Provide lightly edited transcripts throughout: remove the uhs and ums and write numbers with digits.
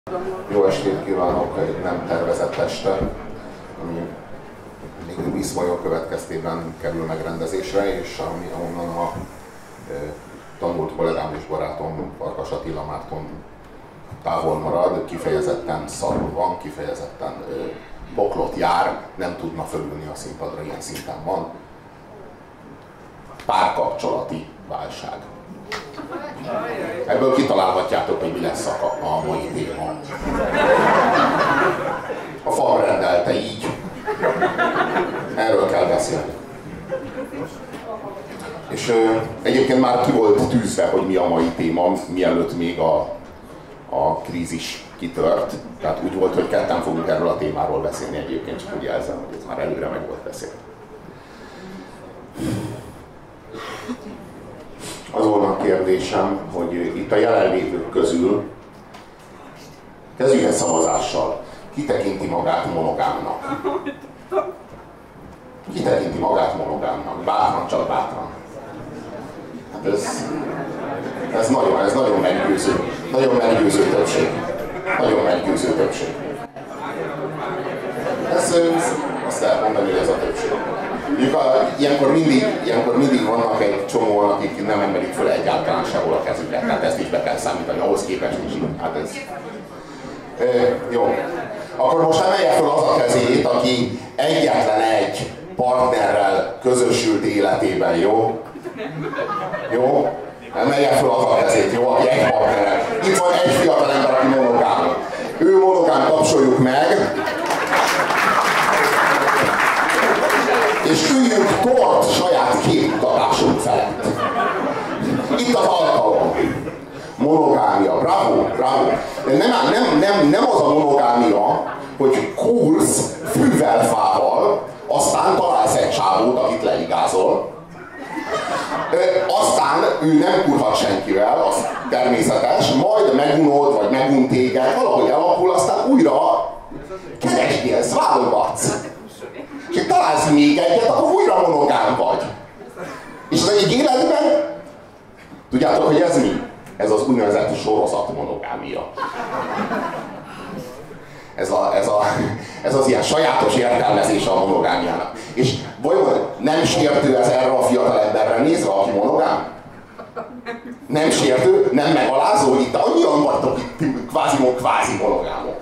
Jó estét kívánok egy nem tervezett este, ami még viszonyok következtében kerül megrendezésre, és ahonnan a tanult kollégám és barátom Farkas Attila Márton távol marad, kifejezetten szarul van, kifejezetten boklott jár, nem tudna fölülni a színpadra, ilyen szinten van. Párkapcsolati válság. Ebből kitalálhatjátok, hogy mi lesz a mai téma. A fal rendelte így. Erről kell beszélni. És egyébként már ki volt tűzve, hogy mi a mai téma, mielőtt még a krízis kitört. Tehát úgy volt, hogy ketten fogunk erről a témáról beszélni egyébként, csak úgy jelzem, hogy ez már előre meg volt beszélni. Az volna a kérdésem, hogy itt a jelenlévők közül kezdjük egy szavazással. Ki tekinti magát monogámnak? Ki tekinti magát monogámnak? Bátran, csak bátran. Hát ez nagyon meggyőző. Nagyon meggyőző többség. Nagyon meggyőző többség. Azt lehet mondani, hogy ez a többség. Ilyenkor mindig vannak egy csomó, akik nem emelik föl egyáltalán sehol a kezüket, tehát ezt is be kell számítani, ahhoz képest is. Hát ez... Jó. Akkor most emelje föl az a kezét, aki egyetlen egy partnerrel közösült életében, jó? Jó? Emelje föl az a kezét, jó? Aki egy partnerrel. Itt van egy fiatal ember, aki monogám. Ő monogám, tapsoljuk meg. És üljünk tort saját képmutatásunk felett. Itt az alkalom. Monogámia. Bravo, bravo. Nem az a monogámia, hogy kursz fűvel, fával, aztán találsz egy csávót, akit leigázol. Aztán ő nem kurhat senkivel, az természetes, majd megunod, vagy megun téged, valahogy elakul, aztán újra keresgélsz, válogatsz. És találsz még egyet, akkor újra monogám vagy. És az egyik életben, tudjátok, hogy ez mi? Ez az úgynevezett sorozat monogámia. Ez az ilyen sajátos értelmezése a monogámiának. És vajon nem sértő ez erre a fiatal emberre nézve, aki monogám? Nem sértő? Nem megalázó, hogy itt annyian vagytok itt kvázi monogámok.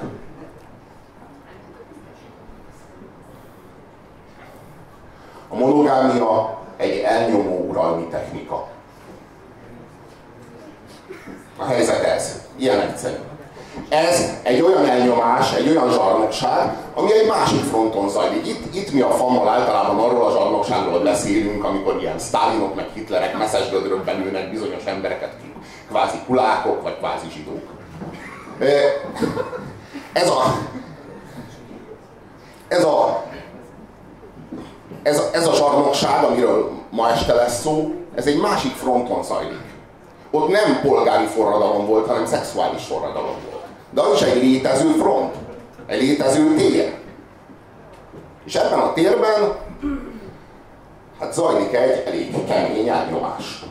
A monogámia egy elnyomó uralmi technika. A helyzet ez. Ilyen egyszerű. Ez egy olyan elnyomás, egy olyan zsarnokság, ami egy másik fronton zajlik. Itt mi a fammal általában arról a zsarnokságról beszélünk, amikor ilyen Sztálinok meg Hitlerek messzes gödrökben lőnek bizonyos embereket, kvázi kulákok, vagy kvázi zsidók. Ez a zsarnokság, amiről ma este lesz szó, ez egy másik fronton zajlik. Ott nem polgári forradalom volt, hanem szexuális forradalom volt. De az is egy létező front, egy létező tér. És ebben a térben hát zajlik egy elég kemény elnyomás.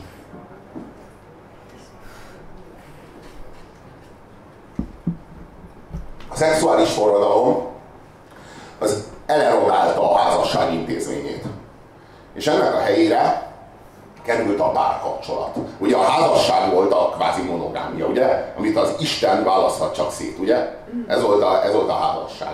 A szexuális forradalom az elerodálta a házasság intézményét. És ennek a helyére került a párkapcsolat. Ugye a házasság volt a kvázi monogámia, ugye? Amit az Isten választhat csak szét, ugye? Ez volt a házasság.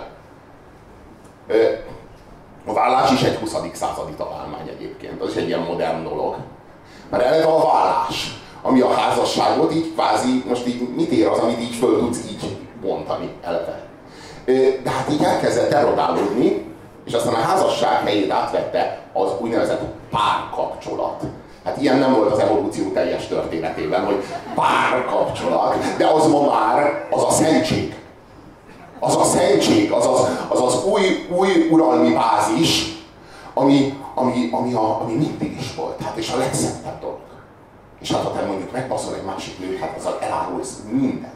A vállás is egy 20. századi találmány egyébként. Az is egy ilyen modern dolog. Mert eleve a vállás, ami a házasságot így kvázi, most így mit ér az, amit így föl tudsz így bontani eleve. De hát így elkezdett erodálódni, és aztán a házasság helyét átvette az úgynevezett párkapcsolat. Hát ilyen nem volt az evolúció teljes történetében, hogy párkapcsolat, de az ma már az a szentség. Az a szentség, az az új uralmi bázis, ami mindig is volt. Hát és a legszentebb dolog. És hát ha te mondjuk megbaszol egy másik nőt, hát azzal elárulsz mindent.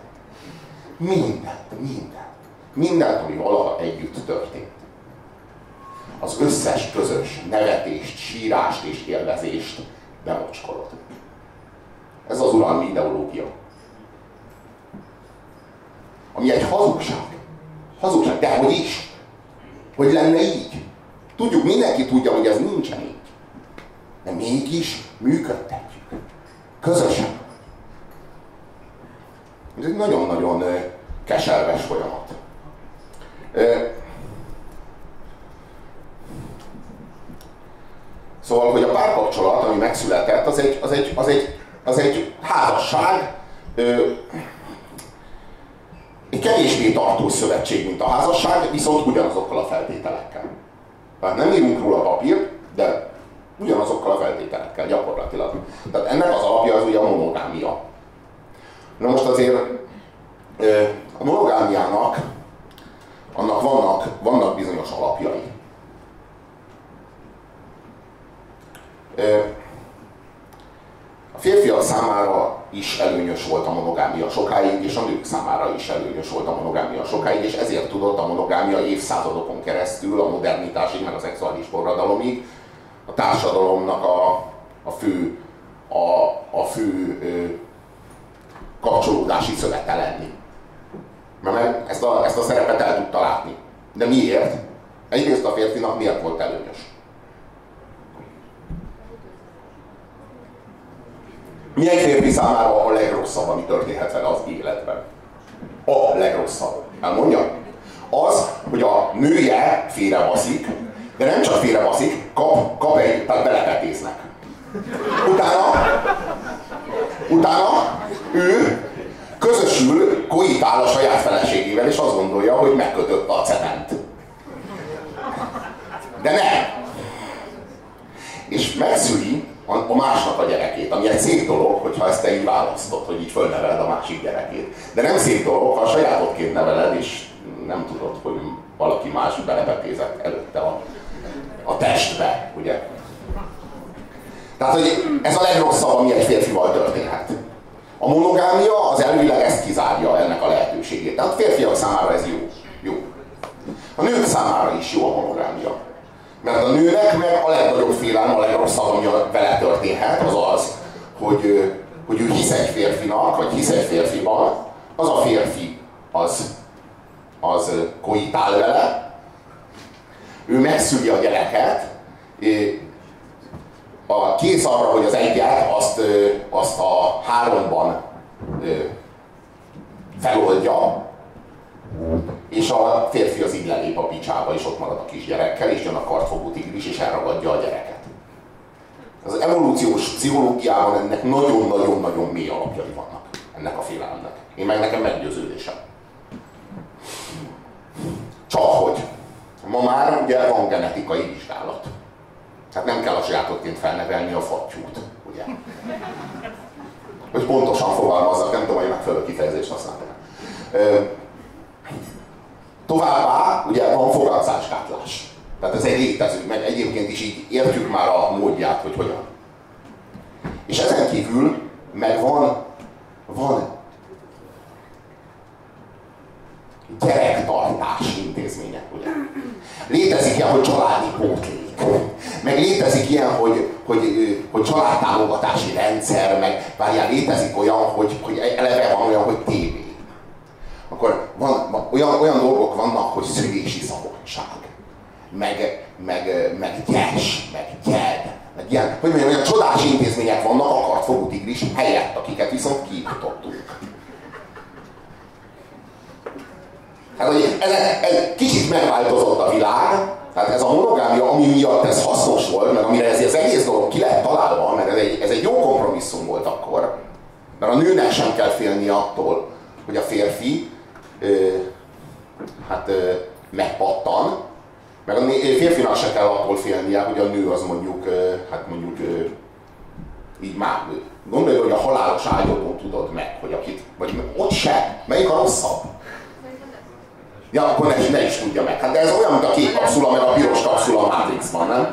Mindent, ami valaha együtt történt. Az összes közös nevetést, sírást és élvezést bemocskolod. Ez az uralmi ideológia. A ami egy hazugság. Hazugság, de hogy is? Hogy lenne így? Tudjuk, mindenki tudja, hogy ez nincsen így. De mégis működtetjük. Közösen. Ez egy nagyon-nagyon keserves folyamat. Szóval, hogy a párkapcsolat, ami megszületett, az egy házasság, egy kevésbé tartós szövetség, mint a házasság, viszont ugyanazokkal a feltételekkel. Tehát nem írunk róla papírt, de ugyanazokkal a feltételekkel gyakorlatilag. Tehát ennek az alapja az ugye a monogámia. Na most azért a monogámiának annak vannak bizonyos alapjai. A férfiak számára is előnyös volt a monogámia sokáig, és a nők számára is előnyös volt a monogámia sokáig, és ezért tudott a monogámia évszázadokon keresztül, a modernitásig, meg a szexuális forradalomig a társadalomnak a fő kapcsolódási szövete lenni. Mert ezt a szerepet el tudta látni. De miért? Egyrészt a férfinak miért volt előnyös? Mi egy férfi számára a legrosszabb, ami történhet vele az életben? A legrosszabb. Elmondja? Az, hogy a nője félrebaszik, de nem csak félrebaszik, tehát belepetéznek. Utána ő közösül, koitál a saját feleségével, és azt gondolja, hogy megkötött a cement. De nem. És megszüli a másnak a gyerekét, ami egy szép dolog, hogyha ezt te így választod, hogy így fölneveled a másik gyerekét. De nem szép dolog, ha a sajátodként neveled, és nem tudod, hogy valaki más belepetézett előtte a testbe, ugye? Tehát, hogy ez a legrosszabb, ami egy férfival történhet. A monogámia az elvileg ezt kizárja, ennek a lehetőségét. Tehát a férfiak számára ez jó. A nők számára is jó a monogámia. Mert a nőnek meg a legnagyobb félelem, a legrosszabb, ami vele történhet, az az, hogy ő hisz egy férfinak, vagy hisz egy férfiban, az a férfi az koitál vele, ő megszüli a gyereket, kész arra, hogy az egyet azt a 3-ban feloldja, és a férfi az így lelép a picsába, és ott marad a kisgyerekkel, és jön a kartfogó tigris, és elragadja a gyereket. Az evolúciós pszichológiában ennek nagyon-nagyon-nagyon mély alapjai vannak, ennek a félelemnek. Nekem meggyőződésem. Csak hogy ma már ugye van genetikai vizsgálat. Hát nem kell a sajátodként felnevelni a fattyút, ugye? Hogy pontosan fogalmazzak, nem tudom, hogy megfelelő kifejezést használtam. Továbbá ugye van fogadszásgátlás. Tehát ez egy létező, meg egyébként is így értjük már a módját, hogy hogyan. És ezen kívül meg van gyerektartás intézmények, ugye? Létezik ilyen, hogy családi pótlék. Meg létezik ilyen, hogy családtámogatási rendszer, meg várjál, létezik olyan, hogy eleve van olyan, hogy tévé. Akkor olyan dolgok vannak, hogy szülési szabadság, meg gyes, meg gyed, meg ilyen, hogy mondjam, olyan csodás intézmények vannak a kartfogó tigris helyett, akiket viszont kiiktattunk. Hát, hogy ez kicsit megváltozott a világ, tehát ez a monogámia, ami miatt ez hasznos volt, meg amire ez az egész dolog ki lett találva, mert ez egy jó kompromisszum volt akkor, mert a nőnek sem kell félni attól, hogy a férfi megpattan, meg a férfinak se kell attól félnie, hogy a nő az mondjuk így már gondolj, hogy a halálos ágyodon tudod meg, hogy akit, vagy ott se, melyik a rosszabb? Ja, akkor ne is tudja meg. Hát de ez olyan, mint a kék kapszula, meg a piros kapszula a Matrixban, nem?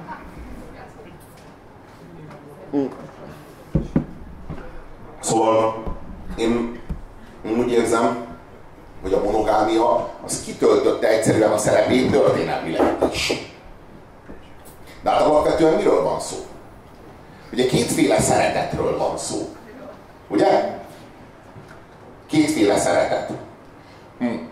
Szóval én úgy érzem, hogy a monogámia az kitöltötte egyszerűen a szerepét történelmileg is. De hát alapvetően miről van szó? Ugye kétféle szeretetről van szó. Ugye? Kétféle szeretet.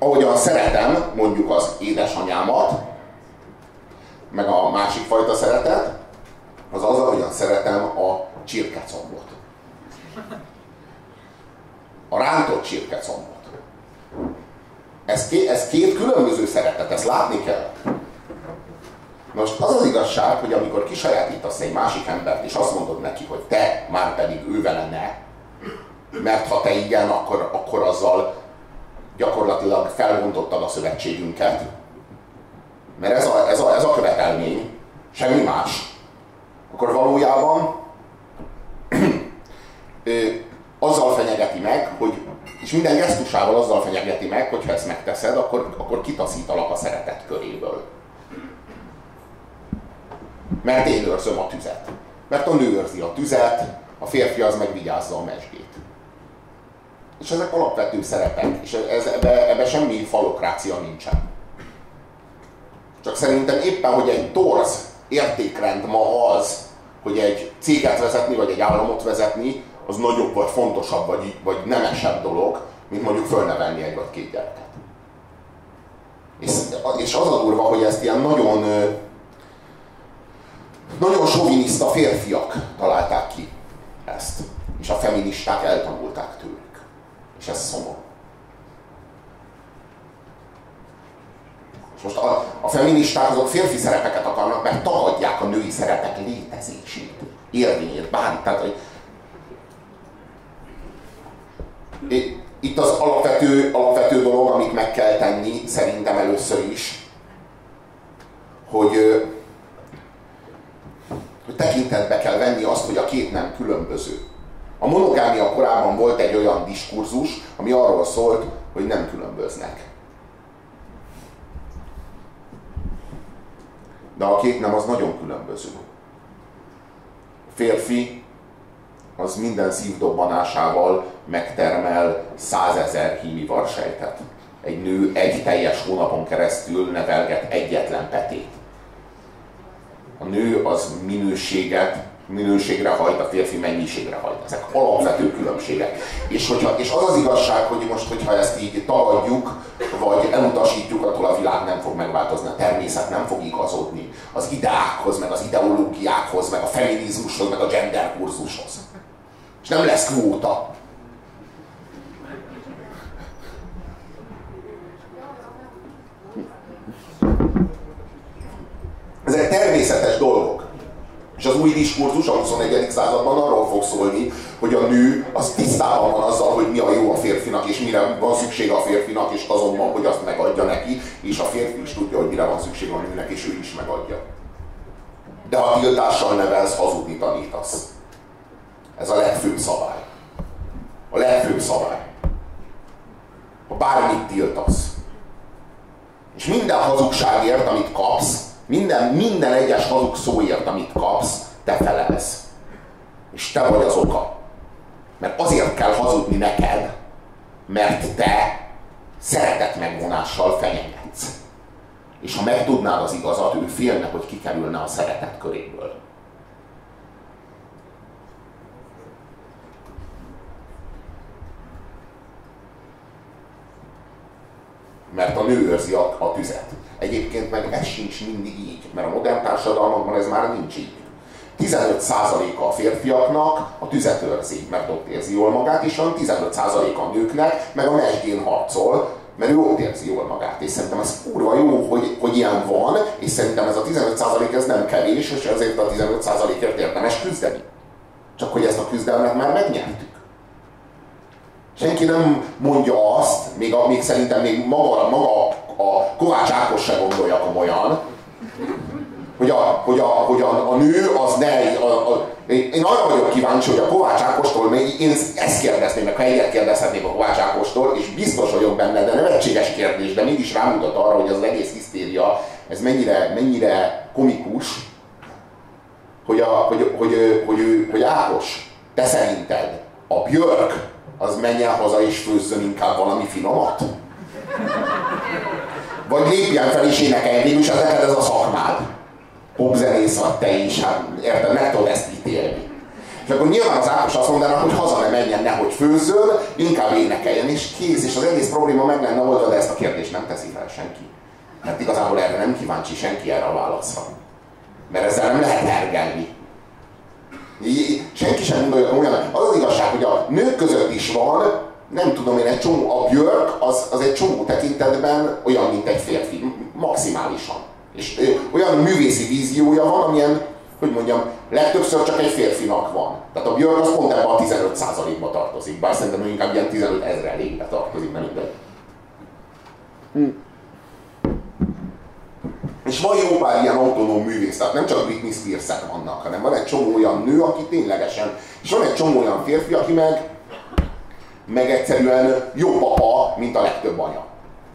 ahogyan szeretem mondjuk az édesanyámat, meg a másik fajta szeretet, az az, ahogyan szeretem a csirkecombot. A rántott csirkecombot. Ez két különböző szeretet, ezt látni kell. Most az az igazság, hogy amikor kisajátítasz egy másik embert, és azt mondod neki, hogy te már pedig ő vele ne, mert ha te igen, akkor azzal gyakorlatilag felbontottad a szövetségünket. Mert ez a követelmény, semmi más. Akkor valójában azzal fenyegeti meg, hogy, és minden gesztusával azzal fenyegeti meg, hogy ha ezt megteszed, akkor kitaszítalak a szeretet köréből. Mert én őrzöm a tüzet. Mert a nő őrzi a tüzet, a férfi az meg vigyázza a mezsgét. És ezek alapvető szerepek, és ebbe semmi falokrácia nincsen. Csak szerintem éppen, hogy egy torz értékrend ma az, hogy egy céget vezetni, vagy egy államot vezetni, az nagyobb, vagy fontosabb, vagy nemesebb dolog, mint mondjuk fölnevelni egy vagy két gyereket. És az a durva, hogy ezt ilyen nagyon soviniszta férfiak találták ki ezt. És a feministák eltanulták tőlük. És ez szomorú. És most a feministák azok férfi szerepeket akarnak, mert tagadják a női szerepek létezését, érvényét, bármit. Tehát, itt az alapvető dolog, amit meg kell tenni, szerintem először is, hogy tekintetbe kell venni azt, hogy a két nem különböző. A monogámia korában volt egy olyan diskurzus, ami arról szólt, hogy nem különböznek. De a két nem az nagyon különböző. A férfi az minden szívdobbanásával megtermel 100 000 hímivarsejtet. Egy nő egy teljes hónapon keresztül nevelget egyetlen petét. A nő az minőségre hajt, a férfi mennyiségre hajt. Ezek alapvető különbségek. És az az igazság, hogy most, hogyha ezt így tagadjuk, vagy elutasítjuk, attól a világ nem fog megváltozni, a természet nem fog igazodni az ideákhoz, meg az ideológiákhoz, meg a feminizmushoz, meg a gender kurzushoz. És nem lesz kvóta. Ezek természetes dolgok. És az új diskurzus a 21. században arról fog szólni, hogy a nő az tisztában van azzal, hogy mi a jó a férfinak, és mire van szüksége a férfinak, és azonban, hogy azt megadja neki, és a férfi is tudja, hogy mire van szüksége a nőnek, és ő is megadja. De ha tiltással nevelsz, hazudni tanítasz. Ez a legfőbb szabály. A legfőbb szabály. Ha bármit tiltasz. És minden hazugságért, amit kapsz, minden egyes hazug szóért, amit kapsz, te felelsz. És te vagy az oka. Mert azért kell hazudni neked, mert te szeretet megvonással fenyegetsz. És ha megtudnád az igazat, ő félne, hogy kikerülne a szeretet köréből. Mert a nő őrzi a tüzet. Egyébként meg ez sincs mindig így, mert a modern társadalmakban ez már nincs így. 15%-a a férfiaknak a tüzet őrzi, mert ott érzi jól magát, és 15%-a a nőknek, meg a mesdjén harcol, mert ő ott érzi jól magát. És szerintem ez kurva jó, hogy ilyen van, és szerintem ez a 15% ez nem kevés, és ezért a 15%-ért érdemes küzdeni. Csak hogy ezt a küzdelmet már megnyertük. Senki nem mondja azt, még szerintem még maga a Kovács Ákos se gondolja komolyan, hogy a nő az ne... Én arra vagyok kíváncsi, hogy a Kovács Ákostól, én ezt kérdezném, meg ha egyet kérdezhetnék a Kovács Ákostól, és biztos vagyok benne, de nevetséges kérdés, de mégis rámutat arra, hogy az egész hisztéria, ez mennyire komikus, hogy Ákos, te szerinted a Björk az menjen haza és főzzön inkább valami finomat? Vagy lépjen fel és énekeljen, végülis ez neked ez a szakmád. Popzenész vagy te is, hát érted, meg tudod ezt ítélni. És akkor nyilván az Ákos azt mondaná, hogy haza ne menjen, nehogy főzzön, inkább énekeljen, és kész, és az egész probléma meg lenne oldva, de ezt a kérdést nem teszi fel senki. Mert igazából erre nem kíváncsi senki erre a válaszra. Mert ezzel nem lehet hergelni. Senki sem gondolja olyan. Az az igazság, hogy a nők között is van, nem tudom én, egy csomó, a Björk az egy csomó tekintetben olyan, mint egy férfi, maximálisan. És olyan művészi víziója van, amilyen, hogy mondjam, legtöbbször csak egy férfinak van. Tehát a Björk az pont ebben a 15%-ba tartozik, bár szerintem inkább ilyen 15 000-ségbe tartozik, nem mindegy. És van jó pár ilyen autonóm művész, tehát nem csak Britney Spears-ek vannak, hanem van egy csomó olyan nő, aki ténylegesen, és van egy csomó olyan férfi, aki meg egyszerűen jobb apa, mint a legtöbb anya.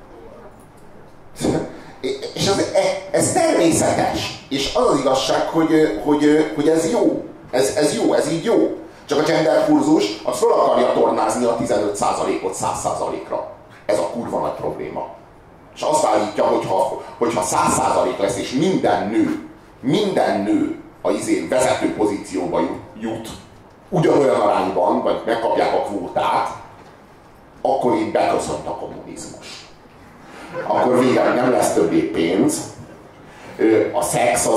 És ez természetes. És az az igazság, hogy ez jó. Ez jó, ez így jó. Csak a gender kurzus az fel akarja tornázni a 15%-ot 100%-ra. Ez a kurva nagy probléma. És azt állítja, hogyha 100% lesz, és minden nő a vezető pozícióba jut, ugyanolyan arányban, vagy megkapják a kvótát, akkor így beköszönt a kommunizmus. Akkor végre nem lesz többé pénz, a szex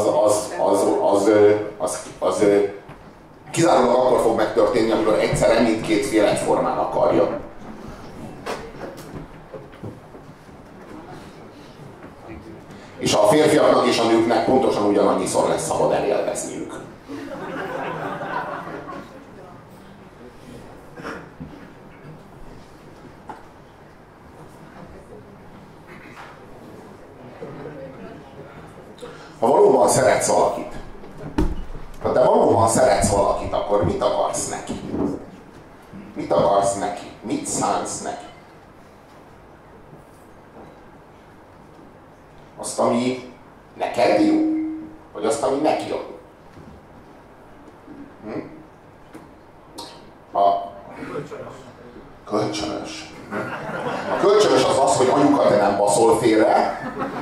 az kizárólag akkor fog megtörténni, amikor egyszerre mindkét fél egyformán akarja. És a férfiaknak és a nőknek pontosan ugyanannyiszor lesz szabad elélvezniük. Ha valóban szeretsz valakit, ha te valóban szeretsz valakit, akkor mit akarsz neki? Mit akarsz neki? Mit szánsz neki? Azt, ami neked jó? Vagy azt, ami neki jó? Kölcsönös. A kölcsönös az, hogy anyuka te nem baszol félre,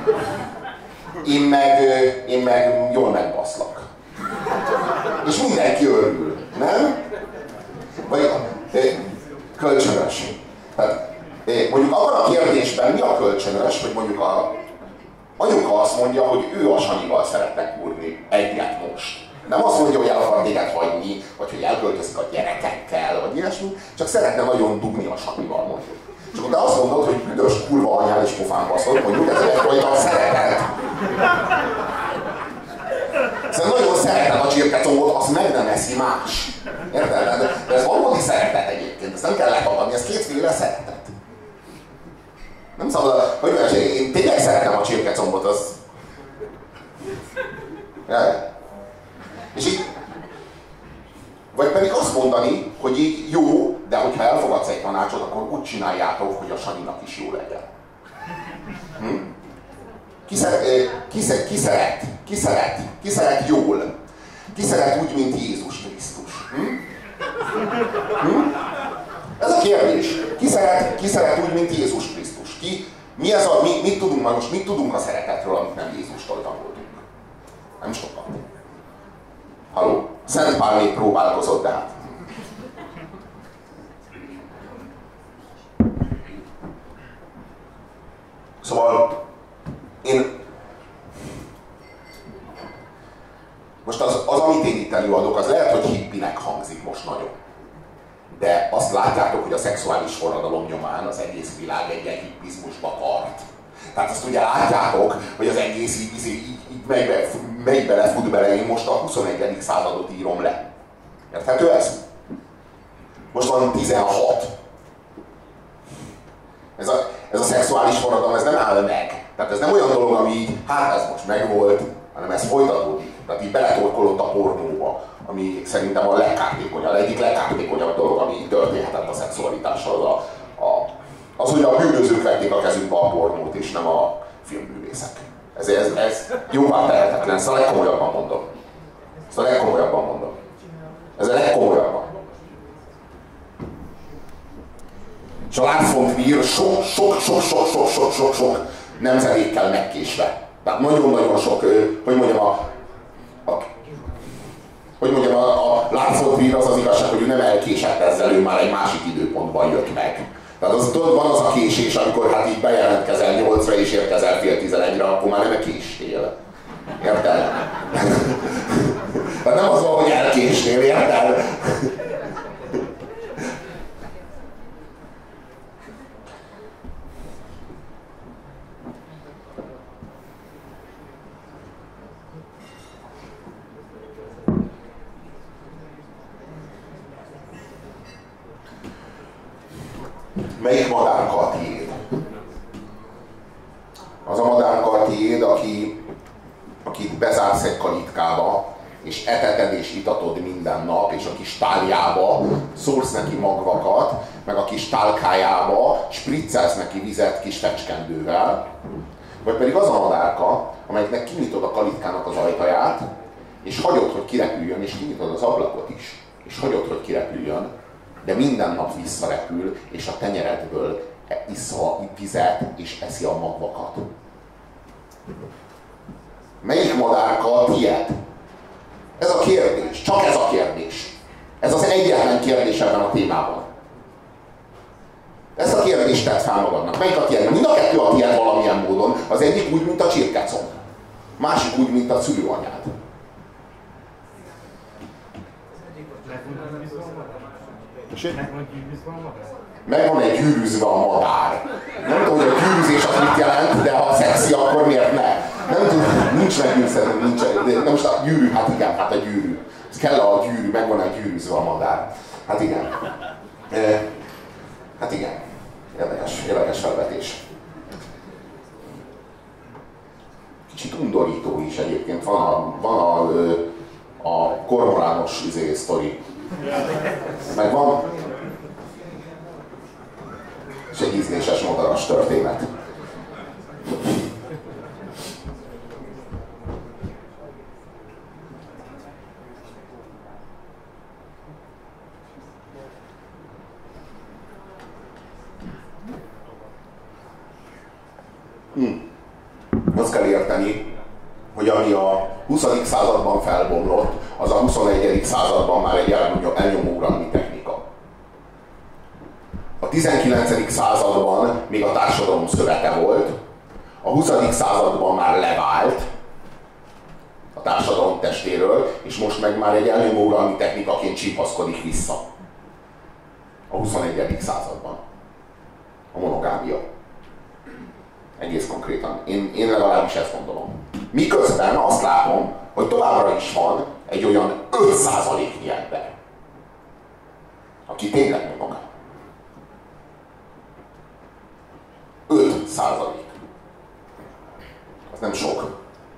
én meg jól megbaszlak. És mindenki örül, nem? Vagy kölcsönös. Tehát, mondjuk abban a kérdésben mi a kölcsönös, hogy mondjuk anyuka azt mondja, hogy ő a Sanyival szeretne kurni egyet most. Nem azt mondja, hogy el akar téged hagyni, vagy hogy elköltözik a gyerekekkel, vagy ilyesmi, csak szeretne nagyon dugni a Sanyival, mondjuk. És akkor te azt mondod, hogy büdös kurva anyál és pofán baszod, mondjuk ez egyfajta szeretet. Szóval nagyon szereted a csirkecombot, azt meg nem eszi más. Érted? De ez valódi szeretet egyébként, ezt nem kell letagadni, ez kétféle szeretet. Nem szabad, hogy én tényleg szeretem a csirkecombot, az... Jaj. És így... Vagy pedig azt mondani, hogy így jó, de hogyha elfogadsz egy tanácsot, akkor úgy csináljátok, hogy a Sanyinak is jó legyen. Ki szeret jól? Ki szeret úgy, mint Jézus Krisztus? Ez a kérdés. Ki szeret úgy, mint Jézus Krisztus? Mit tudunk a szeretetről, amit nem Jézustól tanultunk? Nem sokat. Halló? Szent Pál még próbálkozott, de hát. Szóval most az, amit én itt előadok, az lehet, hogy hippinek hangzik most nagyon. De azt látjátok, hogy a szexuális forradalom nyomán az egész világ egy ilyen hippizmusba tart. Tehát azt ugye látjátok, hogy az egész így megy bele, fut bele, én most a 21. századot írom le. Érthető ez? Most van 16. Ez a szexuális forradalom, ez nem áll meg. Tehát ez nem olyan dolog, ami így, hát ez most megvolt, hanem ez folytatódik. Tehát így beletorkolott a pornóba, ami szerintem a egyik legkártékonyabb dolog, ami történhetett a szexualitással. Az, hogy a bűnözők vették a kezükbe a pornót, és nem a filmművészek. Ez jóvá tehetetlen, ezt a legkomolyabban mondom. Ez a legkomolyabban. És a Lars von Trier sok nemzedékkel megkésve. Tehát nagyon-nagyon sok, hogy mondjam, hogy mondjam, a Lars von Trier az igazság, hogy ő nem elkésett ezzel, ő már egy másik időpontban jött meg. Tehát tudod, van az a késés, amikor hát így bejelentkezel 8-ra és érkezel fél 11-re, akkor már nem késtél. Érted? Tehát nem az van, hogy elkéstél, érted? Melyik madárka a tiéd? Az a madárka a tiéd, akit bezársz egy kalitkába, és eteted és itatod minden nap, és a kis táljába szórsz neki magvakat, meg a kis tálkájába spriccelsz neki vizet kis fecskendővel, vagy pedig az a madárka, amelyiknek kinyitod a kalitkának az ajtaját, és hagyod, hogy kirepüljön, és kinyitod az ablakot is, és hagyod, hogy kirepüljön, de minden nap visszarepül, és a tenyeredből issza a vizet, és eszi a magvakat. Melyik madárka a tiéd? Ez a kérdés, csak ez a kérdés. Ez az egyetlen kérdés ebben a témában. Ezt a kérdést tett fel magadnak. Melyik a tiéd? Mind a kettő a tiéd valamilyen módon. Az egyik úgy, mint a csirkecomb. Másik úgy, mint a szülőanyád. Meg van egy gyűrűzve a madár. Nem tudom, hogy a gyűrűzés az mit jelent, de ha szexi, akkor miért ne? Nem tudom, nincs meggyőzhető, nincs. De most a gyűrű, hát igen, hát a gyűrű. Ez kell a gyűrű, meg van egy gyűrűzve a madár. Hát igen. Hát igen. Érdekes felvetés. Kicsit undorító is egyébként. Van a kormorános sztori. Meg van. És egy ízléses madaras történet. Azt kell érteni, hogy ami a 20. században felbomlott, az a 21. században már egy elnyomó uralmi technika. A 19. században még a társadalom szövete volt, a 20. században már levált a társadalom testéről, és most meg már egy elnyomó uralmi technikaként csípaszkodik vissza. A 21. században. A monogámia. Egész konkrétan. Én legalábbis ezt gondolom. Miközben azt látom, hogy továbbra is van egy olyan 5%-nyi ember, aki tényleg monogám. 5%. Az nem sok.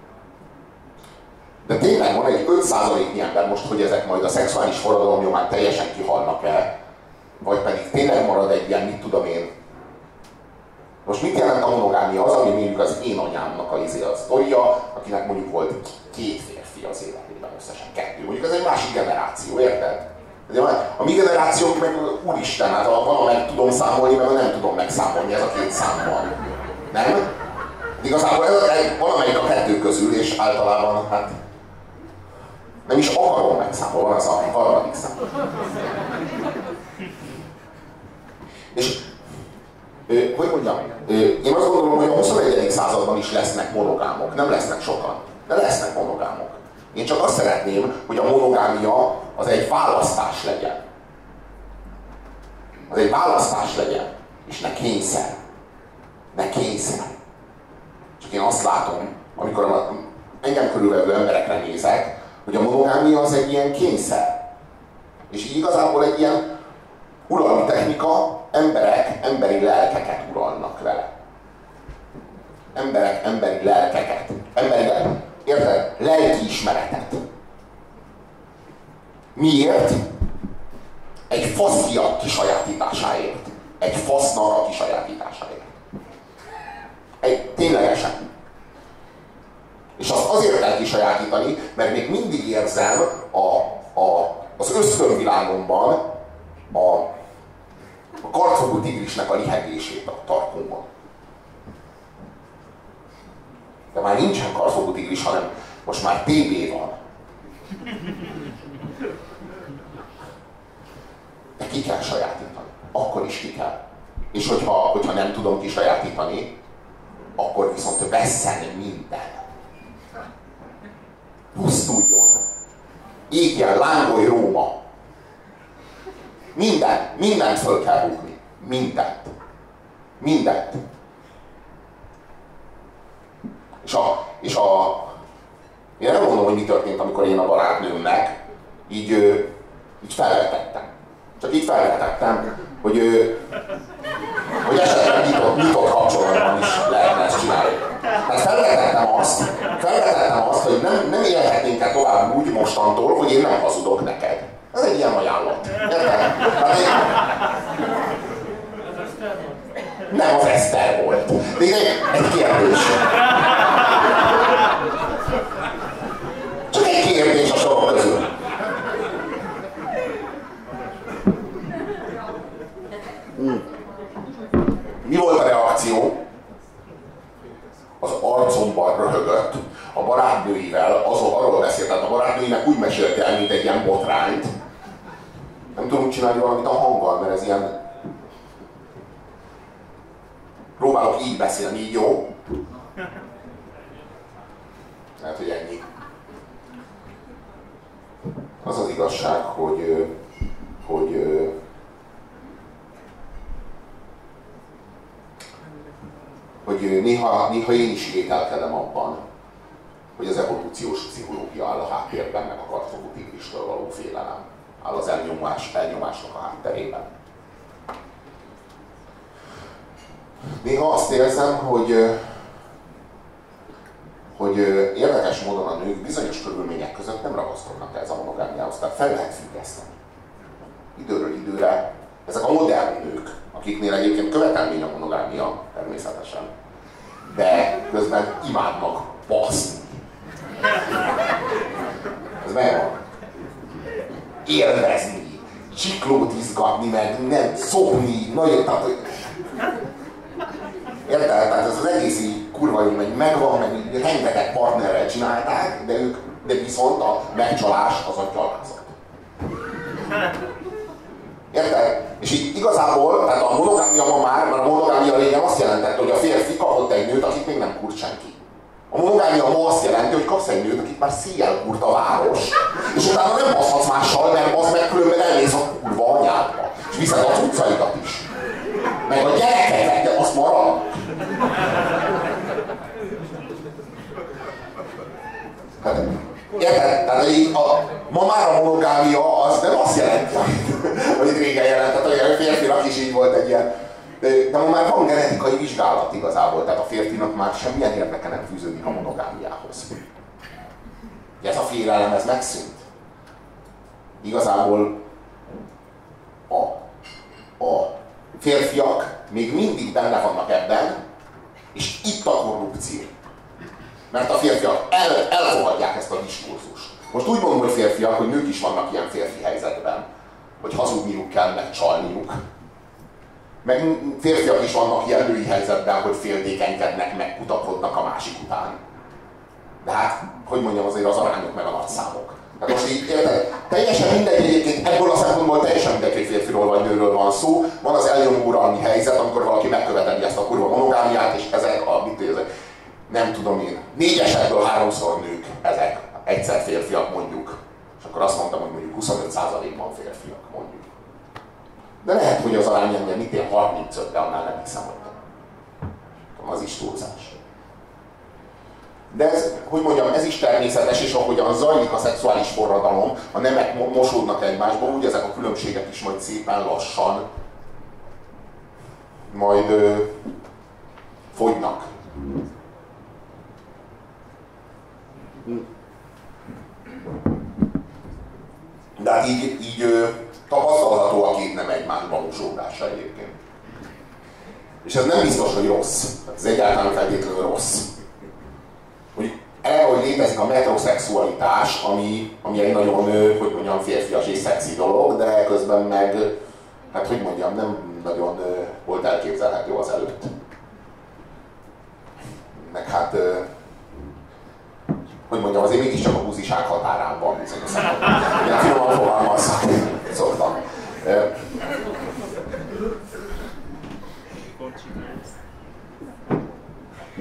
De tényleg van egy 5%-nyi ember most, hogy ezek majd a szexuális forradalom nyomán teljesen kihalnak el, vagy pedig tényleg marad egy ilyen, mit tudom én. Most mit jelent a monogámia? Az, ami mondjuk az én anyámnak a sztoria, akinek mondjuk volt 2 férfi az életében, összesen 2. Mondjuk ez egy másik generáció, érted? A mi generációnk meg úristen, hát van, meg tudom számolni, meg nem tudom megszámolni, ez a 2 szám van. Nem? Igazából ez valamelyik a 2 közül, és általában hát nem is akarom megszámolni, van az a 3. szám. És hogy mondjam, én azt gondolom, hogy a 21. században is lesznek monogámok, nem lesznek sokan, de lesznek monogámok. Én csak azt szeretném, hogy a monogámia az egy választás legyen. Az egy választás legyen, és ne kényszer. Ne kényszer. Csak én azt látom, amikor engem körülvevő emberekre nézek, hogy a monogámia az egy ilyen kényszer. És így igazából egy ilyen uralmi technika, emberek emberi lelkeket uralnak vele. Emberek emberi lelkeket. Érted? Lelkiismeretet. Miért? Egy faszfia kisajátításáért. Egy fasznak a kisajátításáért. Ténylegesen. És azt azért kell kisajátítani, mert még mindig érzem az ösztönvilágomban a kartfogó tigrisnek a lihegését a tarkomban. De már nincsen kartfogó tigris, hanem most már TB van. kell sajátítani. Akkor is ki kell. És hogyha nem tudom kisajátítani, akkor viszont vesszen minden. Pusztuljon. Égjen, lángolj Róma. Mindent föl kell rúgni. Mindent. Én nem mondom, hogy mi történt, amikor én a barátnőmnek így felvetettem. Csak így felvetettem, hogy esetleg nyitott kapcsolatban is lehetne ezt csinálni. Tehát felvetettem azt, hogy nem élhetnénk-e tovább úgy mostantól, hogy én nem hazudok neked. Ez egy ilyen ajánlat. Érted? Nem, az Eszter volt. De egy kérdés. Csak egy kérdés a sorok közül. Mi volt a reakció? Az arcomban röhögött a barátnőivel, arról beszélt, tehát a barátnőinek úgy mesélte el, mint egy ilyen botrányt. Nem tudunk csinálni valamit a hanggal, mert ez ilyen... Próbálok így beszélni, így jó? Lehet, hogy ennyi. Az az igazság, hogy néha én is vételkedem abban, hogy az evolúciós pszichológia áll a háttérben, meg a kartfogú tigristől való félelem áll az elnyomásnak a hátterében. Néha azt érzem, hogy érdekes módon a nők bizonyos körülmények között nem ragaszkodnak ez a monogámiához, tehát fel lehet függeszteni. Időről időre ezek a modern nők, akiknél egyébként követelmény a monogámia természetesen, de közben imádnak baszni. Ez megvan. Élvezni, csiklót izgatni, meg nem szopni, nagyon, tehát, érted? Tehát ez az egész így kurva jó, meg megvan, meg rengeteg partnerrel csinálták, de viszont a megcsalás az a gyalázat. Érted? És így igazából, tehát a monogámia ma már, mert a monogámia régen azt jelentette, hogy a férfi kapott egy nőt, akit még nem kurt senki. A monogámia ma azt jelenti, hogy kapsz egy nőt, akit már széjjel kurt a város, és utána nem baszhatsz mással, mert az meg különben elmész a kurva anyádba. És viszed a cuccaidat is. Meg a gyerekeket, de azt marad. Hát, érted? Tehát ma már a monogámia az nem azt jelenti, amit régen jelentett, hogy a férfinak is így volt egy ilyen. De ma már van genetikai vizsgálat igazából, tehát a férfinak már semmilyen érdeke nem fűződik a monogámiához. Ez a félelem, ez megszűnt. Igazából a férfiak még mindig benne vannak ebben, és itt a korrupció. Mert a férfiak elfogadják ezt a diskurzust. Most úgy mondom, hogy férfiak, hogy nők is vannak ilyen férfi helyzetben, hogy hazudniuk kell, meg csalniuk. Meg férfiak is vannak ilyen női helyzetben, hogy féltékenykednek, meg kutakodnak a másik után. De hát, hogy mondjam, azért az arányok meg a nagyszámok. Hát most így, érted? Teljesen mindegy egyébként, ebből a szempontból teljesen mindegy, hogy férfiról vagy nőről van szó. Van az elnyomó uralmi helyzet, amikor valaki megköveteli ezt a kurva monogámiát, és ezek nem tudom én, 4 esetből 3-szor nők ezek, egyszer férfiak mondjuk. És akkor azt mondtam, hogy mondjuk 25%-ban férfiak mondjuk. De lehet, hogy az arány ennél mit ér 35, de annál nem hiszem, hogy az is túlzás. De ez, hogy mondjam, ez is természetes, és ahogyan zajlik a szexuális forradalom, a nemek mosódnak egymásba, úgy ezek a különbségek is majd szépen lassan majd fogynak. De hát így tapasztalható a két nem egymásban mosódása egyébként. És ez nem biztos, hogy rossz. Ez egyáltalán feltétlenül rossz. Hogy létezik a metrosexualitás, ami egy nagyon, hogy mondjam, férfias és szexi dolog, de közben meg, hát hogy mondjam, nem nagyon volt elképzelhető azelőtt. Meg hát, hogy mondjam, azért mégiscsak a buziság határán van bizonyos szempontból. Ilyen finoman fogalmazzak, szoktam.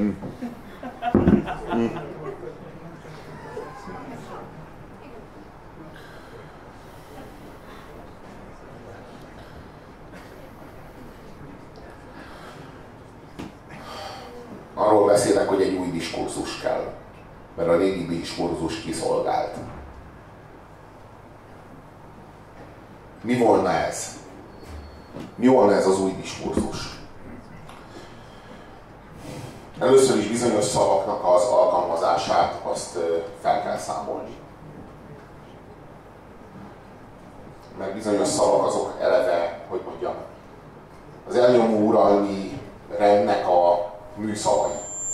Arról beszélek, hogy egy új diskurzus kell, mert a régi diskurzus kiszolgált. Mi volna ez? Mi volna ez az új diskurzus? Először is bizonyos szavaknak az alkalmazását azt fel kell számolni. Mert bizonyos szavak azok eleve, hogy mondjam, az elnyomó uralmi rendnek a műszavai.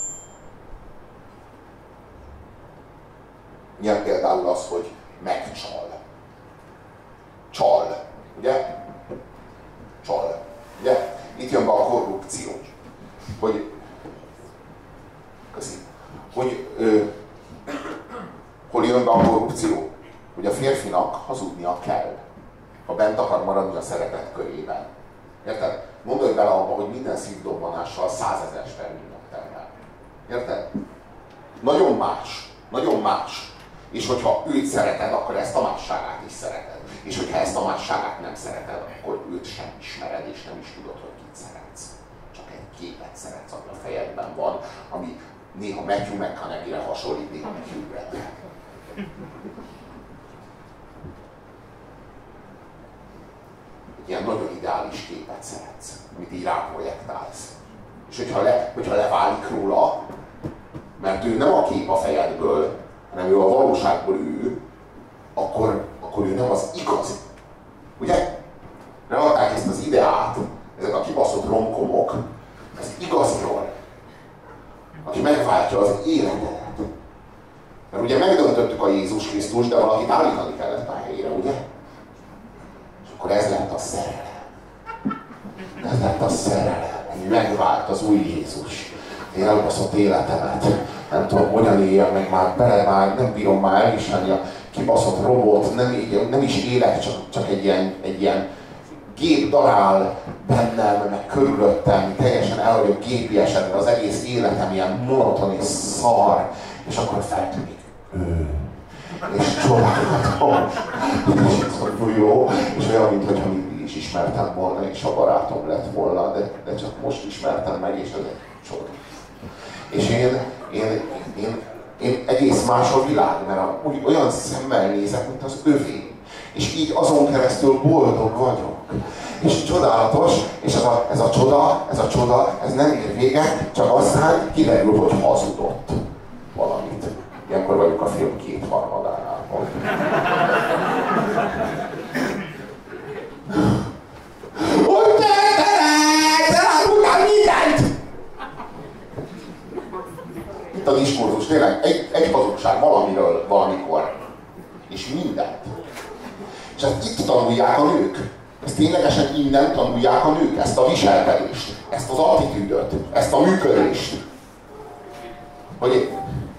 Ilyen például az, hogy megcsal. Csal, ugye? Csal, ugye? Itt jön be a korrupció. Hogy hol jön be a korrupció? Hogy a férfinak hazudnia kell, ha bent akar maradni a szeretet körében. Érted? Gondolj bele abba, hogy minden szívdobbanással 100 000 spermínnak termel. Érted? Nagyon más. Nagyon más. És hogyha őt szereted, akkor ezt a másságát is szereted. És hogyha ezt a másságát nem szereted, akkor őt sem ismered, és nem is tudod, hogy kit szeretsz. Csak egy képet szeretsz, ami a fejedben van, ami néha Matthew McConaughey-re hasonlít, néha meg Hugh Grant-re. Egy ilyen nagyon ideális képet szeretsz, amit így ráprojektálsz. És hogyha leválik róla, mert ő nem a kép a fejedből, hanem ő a valóságból akkor ő nem az igazi. Ugye? Nem adták ezt az ideát, ezek a kibaszott romkomok, ez igaziról, aki megváltja az életet. Mert ugye megdöntöttük a Jézus Krisztus, de valakit állítani kellett a helyére, ugye? És akkor ez lett a szerelem. Ez lett a szerelem, ami megvált az új Jézus. Én elbaszott életemet. Nem tudom, hogyan éljem meg már nem bírom már elviselni a kibaszott robot, nem is élek, csak egy ilyen gép darál bennem, meg körülöttem, teljesen el vagyok gépiesedve, az egész életem ilyen monoton és szar, és akkor feltűnik ő. És csodálatos, és jó, és olyan, mintha mindig is ismertem volna, és a barátom lett volna, de csak most ismertem meg, és ez egy csoda. És én egész más a világ, mert olyan szemmel nézek, mint az övé. És így azon keresztül boldog vagyok. És csodálatos, és ez a csoda, ez nem ér véget, csak aztán kiderül, hogy hazudott valamit. Ilyenkor vagyunk a film 2/3-ánál. Hogy te elárultál mindent! Itt a diskurzus, tényleg egy hazugság valamiről, valamikor. És mindent. És ezt itt tanulják a nők. Ezt ténylegesen innen tanulják a nők, ezt a viselkedést, ezt az attitűdöt, ezt a működést. Hogy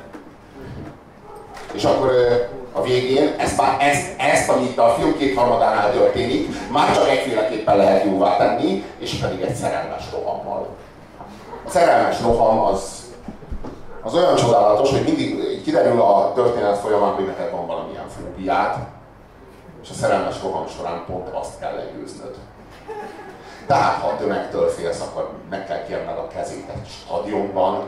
és akkor a végén ezt ami itt a film 2/3-ánál történik, már csak egyféleképpen lehet jóvá tenni, és pedig egy szerelmes rohammal. A szerelmes roham az olyan csodálatos, hogy mindig kiderül a történet folyamán, hogy neked van valamilyen fóbiád, és a szerelmes roham során pont azt kell legyőznöd. Tehát ha a tömegtől félsz, akkor meg kell kérned a kezét egy stadionban.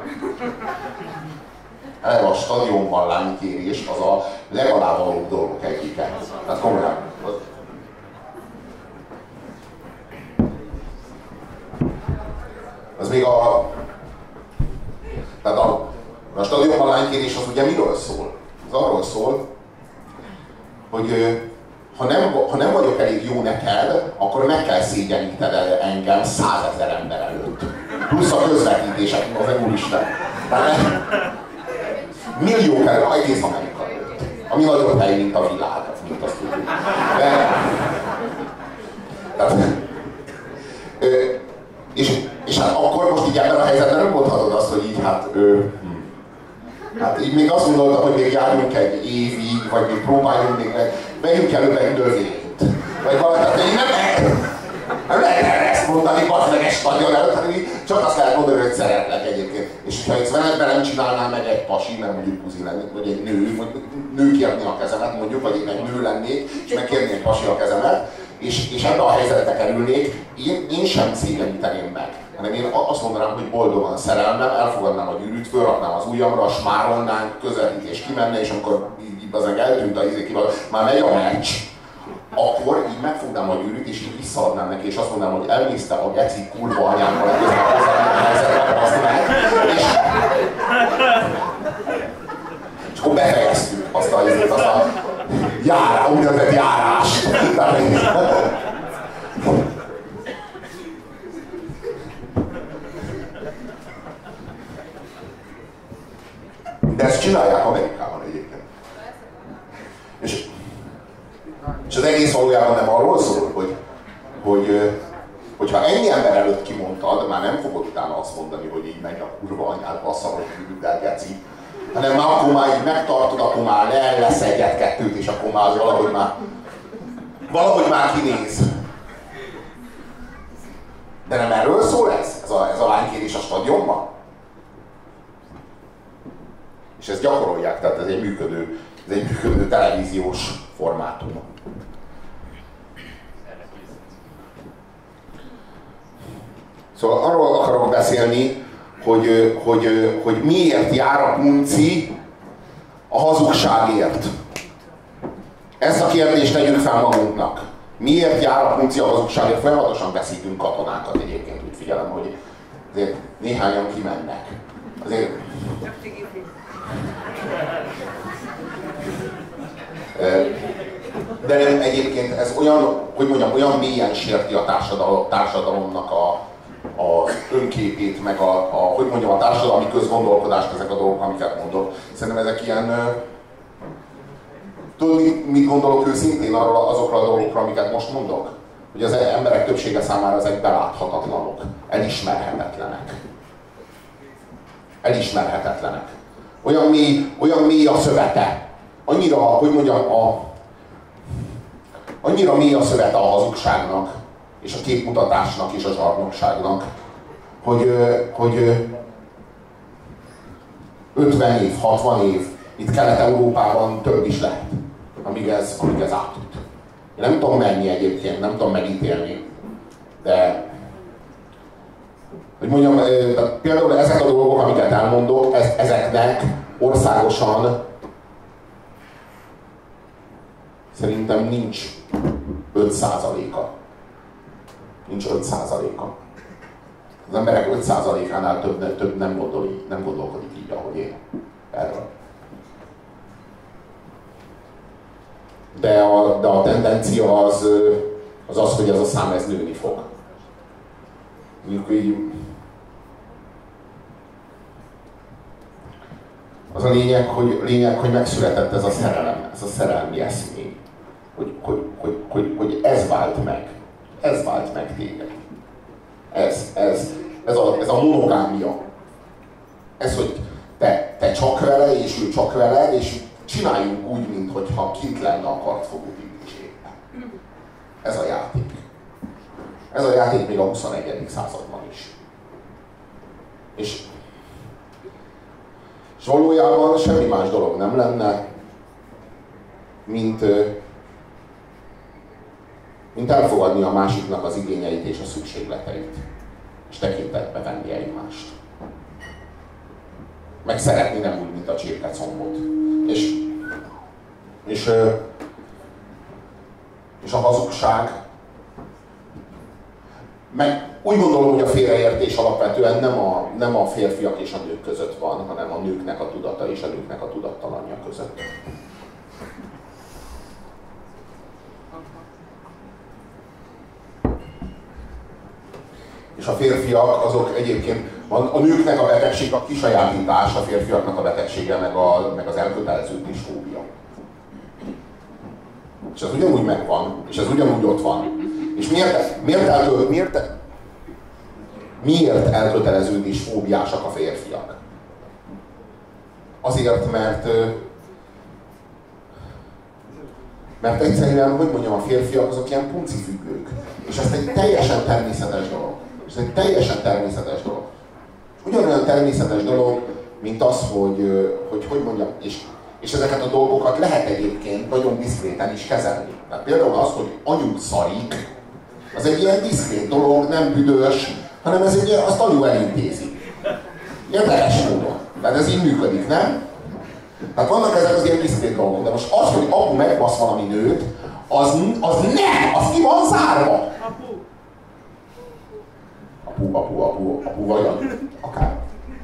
Eleve a stadionban lánykérés az a legalább dolgok egyike. Tehát komolyan. Az még tehát a stadionban lánykérés az ugye miről szól? Az arról szól, hogy ha nem vagyok elég jó neked, akkor meg kell szégyeníted engem 100 000 ember előtt. Plusz a közvetítések, az Úristen. Milliók előtt, egész Amerika előtt. Ami nagyobb hely, mint a világ, mint azt tudjuk. És hát akkor most így ebben a helyzetben nem mondhatod azt, hogy így hát így még azt gondoltam, hogy még járjunk egy évig, vagy még próbáljunk még vegyünk előbb egy növényt. Vagy valami, tehát én nem lehet erre ezt mondani, az meg egy stadion előtt, hanem csak azt lehet mondani, hogy szeretlek egyébként. És hogyha ezt velem csinálnám meg egy pasi, mert mondjuk buzi lennék, vagy egy nő kérni a kezemet, mondjuk, vagy én meg nő lennék, és megkérni egy pasi a kezemet, és ebbe a helyzetbe kerülnék, én sem szégyeníteném meg. Hanem én azt mondanám, hogy boldogan szerelmem, elfogadnám a gyűrűt, fölraknám az ujjamra, smárolnánk, közelítés kimenne, és amikor így azon eltűnt a izékival, már megy a meccs, akkor így megfognám a gyűrűt, és így visszaadnám neki, és azt mondanám, hogy elnézte a geci kurva anyámmal közben hozzá a helyzetbe, azt meg, és akkor befejeztük azt a úgynevezett járást. De ezt csinálják Amerikában egyébként. És az egész valójában nem arról szól, hogyha ennyi ember előtt kimondtad, már nem fogod utána azt mondani, hogy így megy a kurva anyád, bassza, hogy küldel geci. Hanem már akkor már így megtartod, akkor már lesz egyet-kettőt, és akkor már az valahogy már kinéz. De nem erről szól ez a lánykérés a stadionban? És ezt gyakorolják, tehát ez egy működő televíziós formátum. Szóval arról akarok beszélni, hogy miért jár a punci a hazugságért. Ezt a kérdést tegyük fel magunknak. Miért jár a punci a hazugságért? Folyamatosan veszítünk katonákat egyébként, úgy figyelem, hogy azért néhányan kimennek. Azért... De nem, egyébként ez olyan, hogy mondjam, olyan mélyen sérti a társadalomnak az önképét, meg hogy mondjam, a társadalmi közgondolkodást, ezek a dolgok, amiket mondok. Szerintem ezek ilyen... Tudod, mit gondolok őszintén azokra a dolgokra, amiket most mondok? Hogy az emberek többsége számára ezek beláthatatlanok, elismerhetetlenek. Elismerhetetlenek. Olyan mély a szövete. Annyira, hogy mondjam, annyira mély a szövete a hazugságnak, és a képmutatásnak, és a zsarnokságnak, hogy 50 év, 60 év, itt Kelet-Európában több is lehet, amíg ez átüt. Én nem tudom mennyi egyébként, nem tudom megítélni, de hogy mondjam, például ezek a dolgok, amiket elmondok, ezeknek országosan szerintem nincs 5%-a. Nincs 5%-a. Az emberek 5%-ánál több nem gondolkodik így, ahogy én erről. De a tendencia az, hogy ez a szám ez nőni fog. Mondjuk így, az a lényeg, hogy megszületett ez a szerelem, ez a szerelmi eszmény. Hogy ez vált meg. Ez vált meg téged. Ez a monogámia. Ez, hogy te csak vele, és ő csak veled, és csináljunk úgy, mintha kint lenne a kartfogó dicsérbe. Ez a játék. Ez a játék még a 21. században is. És valójában semmi más dolog nem lenne, mint elfogadni a másiknak az igényeit és a szükségleteit, és tekintetbe venni egymást. Meg szeretni nem úgy, mint a csirkecombot. És a hazugság, meg úgy gondolom, hogy a félreértés alapvetően nem a férfiak és a nők között van, hanem a nőknek a tudata és a nőknek a tudattalanja között. És a férfiak azok egyébként, a nőknek a betegség a kisajátítás, a férfiaknak a betegsége meg az elköteleződés fóbia. És ez ugyanúgy megvan, és ez ugyanúgy ott van. És miért elköteleződés fóbiásak a férfiak? Azért, mert Mert egyszerűen, hogy mondjam, a férfiak azok ilyen puncifüggők. És ez egy teljesen természetes dolog. És ez egy teljesen természetes dolog. Ugyanolyan természetes dolog, mint az, hogy mondjam, és ezeket a dolgokat lehet egyébként nagyon diszkréten is kezelni. Tehát például az, hogy anyuk szarik, az egy ilyen diszkrét dolog, nem büdös, hanem ez egy, azt anyu elintézi. Érdekes módon. Tehát ez így működik, nem? Tehát vannak ezek az ilyen diszkrét dolgok, de most az, hogy apu megbasz valami nőt, az nem, az ki van zárva. Apu vagy akár.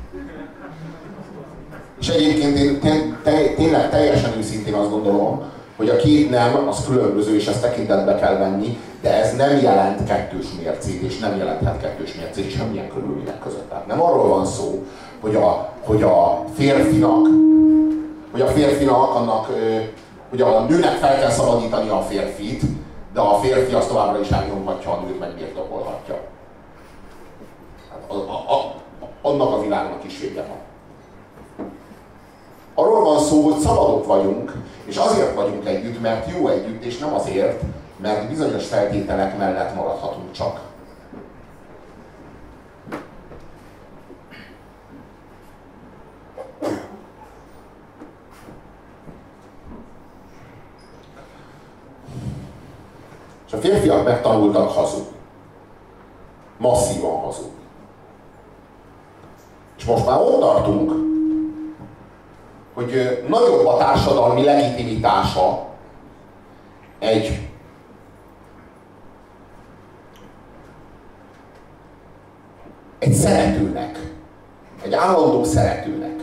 És egyébként én tényleg teljesen őszintén azt gondolom, hogy a két nem, az különböző, és ezt tekintetbe kell venni, de ez nem jelent kettős mércét, és nem jelenthet kettős mércét semmilyen körülmények között. Tehát nem arról van szó, hogy a férfinak annak, hogy a nőnek fel kell szabadítani a férfit, de a férfi azt továbbra is elnyomhatja, a nőt megbirtokolhatja. Annak a világnak is vége van. Arról van szó, hogy szabadok vagyunk, és azért vagyunk együtt, mert jó együtt, és nem azért, mert bizonyos feltételek mellett maradhatunk csak. És a férfiak megtanultak hazudni. Masszívan hazudni. És most már ott tartunk, hogy nagyobb a társadalmi legitimitása egy szeretőnek, egy állandó szeretőnek,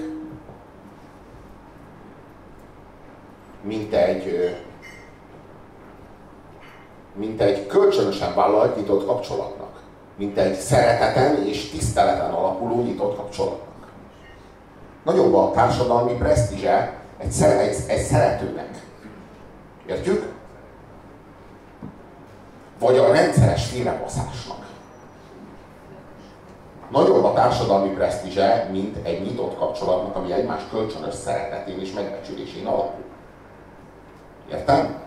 mint egy kölcsönösen vállalt nyitott kapcsolatnak, mint egy szereteten és tiszteleten alapuló nyitott kapcsolatnak. Nagyobb a társadalmi presztízse egy szeretőnek. Értjük? Vagy a rendszeres félrebaszásnak. Nagyobb a társadalmi presztízse, mint egy nyitott kapcsolatnak, ami egymás kölcsönös szeretetén és megbecsülésén alapul. Értem?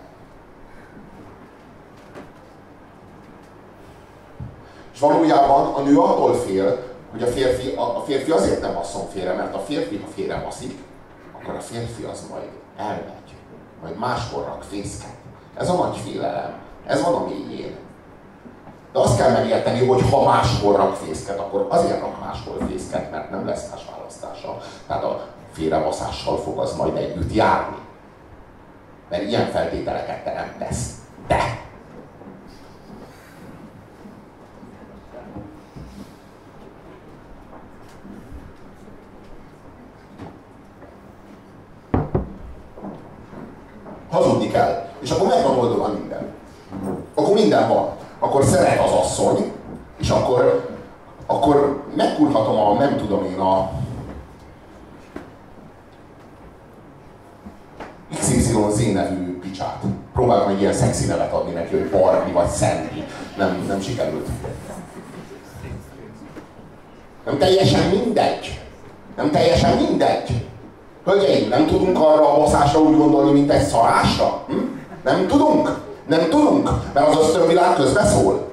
És valójában a nő attól fél, hogy a férfi azért nem basszon félre, mert a férfi, ha félrebaszik, akkor a férfi az majd elmegy, majd máskor rak fészket. Ez a nagy félelem, ez van a mélyén. De azt kell megérteni, hogy ha máskor rak fészket, akkor azért rak máskor fészket, mert nem lesz más választása. Tehát a félrebaszással fog az majd együtt járni. Mert ilyen feltételeket teremtesz. De! Hazudni kell. És akkor meg van oldva minden. Akkor minden van. Akkor szeret az asszony, és akkor megkurhatom nem tudom én, a XYZ nevű picsát. Próbáltam egy ilyen szexi nevet adni neki, hogy Barbie vagy Sandy. Nem sikerült. Nem teljesen mindegy. Nem teljesen mindegy. Hölgyeim, nem tudunk arra a baszásra úgy gondolni, mint egy szarásra? Nem tudunk? Nem tudunk, mert az ösztönvilág közbeszól.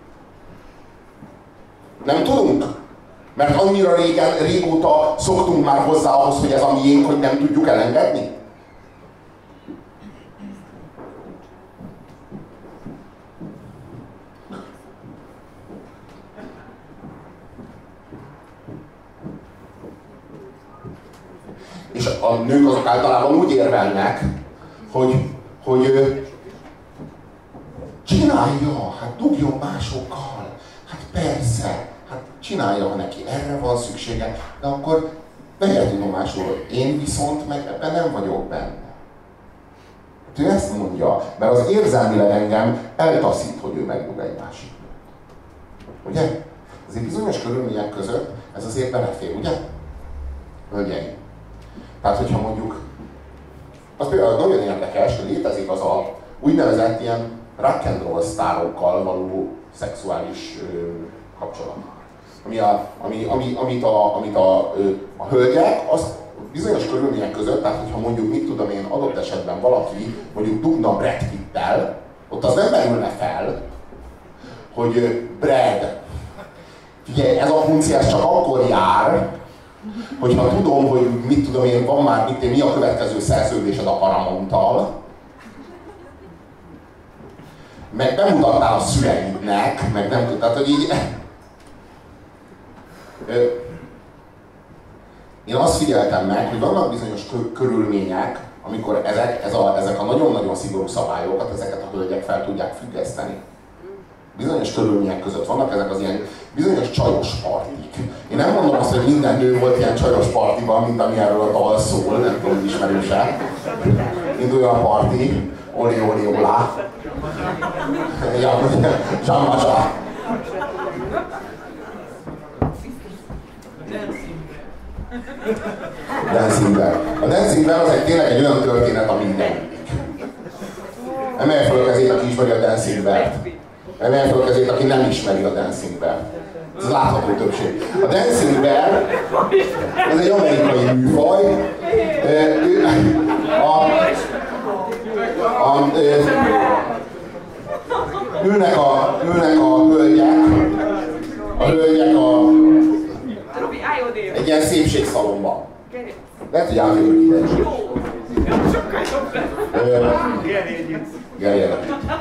Nem tudunk, mert annyira régóta szoktunk már hozzá ahhoz, hogy ez a miénk, hogy nem tudjuk elengedni. És a nők azok általában úgy érvelnek, hogy csinálja, hát dugjon másokkal, hát persze, hát csinálja, ha neki erre van szüksége, de akkor vegye tudomásul, én viszont meg ebben nem vagyok benne. Hát ő ezt mondja, mert az érzelmileg engem eltaszít, hogy ő megdug egy másik. Ugye? Azért bizonyos körülmények között ez azért belefér, ugye? Hölgyeim. Tehát, hogyha mondjuk, az például nagyon érdekes, hogy létezik az a úgynevezett ilyen rock and roll sztárokkal való szexuális kapcsolat. Amit a hölgyek azt bizonyos körülmények között, tehát hogyha mondjuk, mit tudom én, adott esetben valaki mondjuk dugna Brad Pittel, ott az nem merülne fel, hogy Brad, figyelj, ez a funkció csak akkor jár, hogyha tudom, hogy mit tudom én, van már, mi a következő szerződésed a Paramounttal, meg bemutattál a szüleidnek, meg nem tudtad, hogy így... Én azt figyeltem meg, hogy vannak bizonyos körülmények, amikor ezek a nagyon-nagyon szigorú szabályokat, ezeket a hölgyek fel tudják függeszteni. Bizonyos körülmények között vannak ezek az ilyen bizonyos csajos partik. Én nem mondom azt, hogy minden nő volt ilyen csajos partiban, mint ami erről a dal szól, nem tudom, ismerőse. Induljon a parti, oli oli olá. Zsammazsa. Dancing Bear. A Dancing Bear az tényleg egy olyan történet, ami mindenik. Emelj fel a kezét, aki ismeri a Dancing Bear-t. Emelj fel a kezét, aki nem ismeri a Dancing Bear-t. Ez látható többség. A Dancing Bear, ez egy amerikai műfaj. Ülnek a hölgyek egy ilyen szépségszalomban. Lehet, hogy átjövök ide is. Gerjed.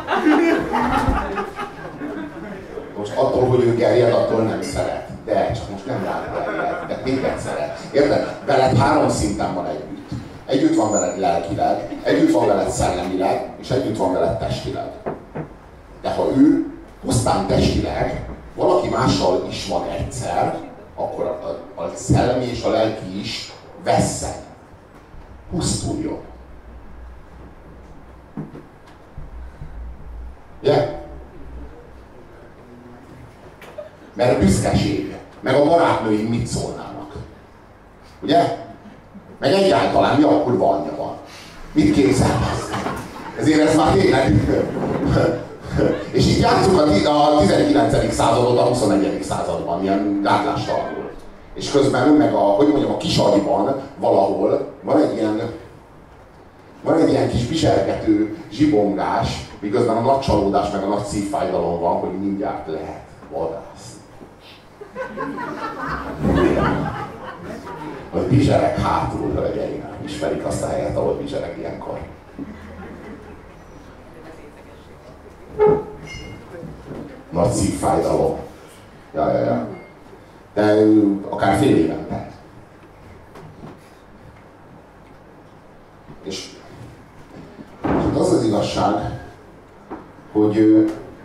Most attól, hogy ő gerjed, attól nem szeret. De csak most nem rád gerjed, de téged szeret. Érted? Veled 3 szinten van együtt. Együtt van veled lelkileg, együtt van veled szellemileg, és együtt van veled testileg. De ha ő pusztán testileg valaki mással is van egyszer, akkor a szellemi és a lelki is vesszen. Pusztuljon. Ugye? Mert a büszkeség, meg a barátnőim mit szólnának. Ugye? Meg egyáltalán mi a kurva anyja van. Mit képzel? Ezért ez már tényleg. És itt játszunk a 19. századot a 21. században, ilyen gátlástalanul. És közben meg a kisagyban valahol van egy ilyen kis bizsergető zsibongás, miközben a nagy csalódás meg a nagy szívfájdalom van, hogy mindjárt lehet vadász. Hogy bizsereg hátul, hölgyeim. Ismerik azt a helyet, ahol bizsereg ilyenkor. Nagy szívfájdalom. Ja. De akár fél évente. És az az igazság, hogy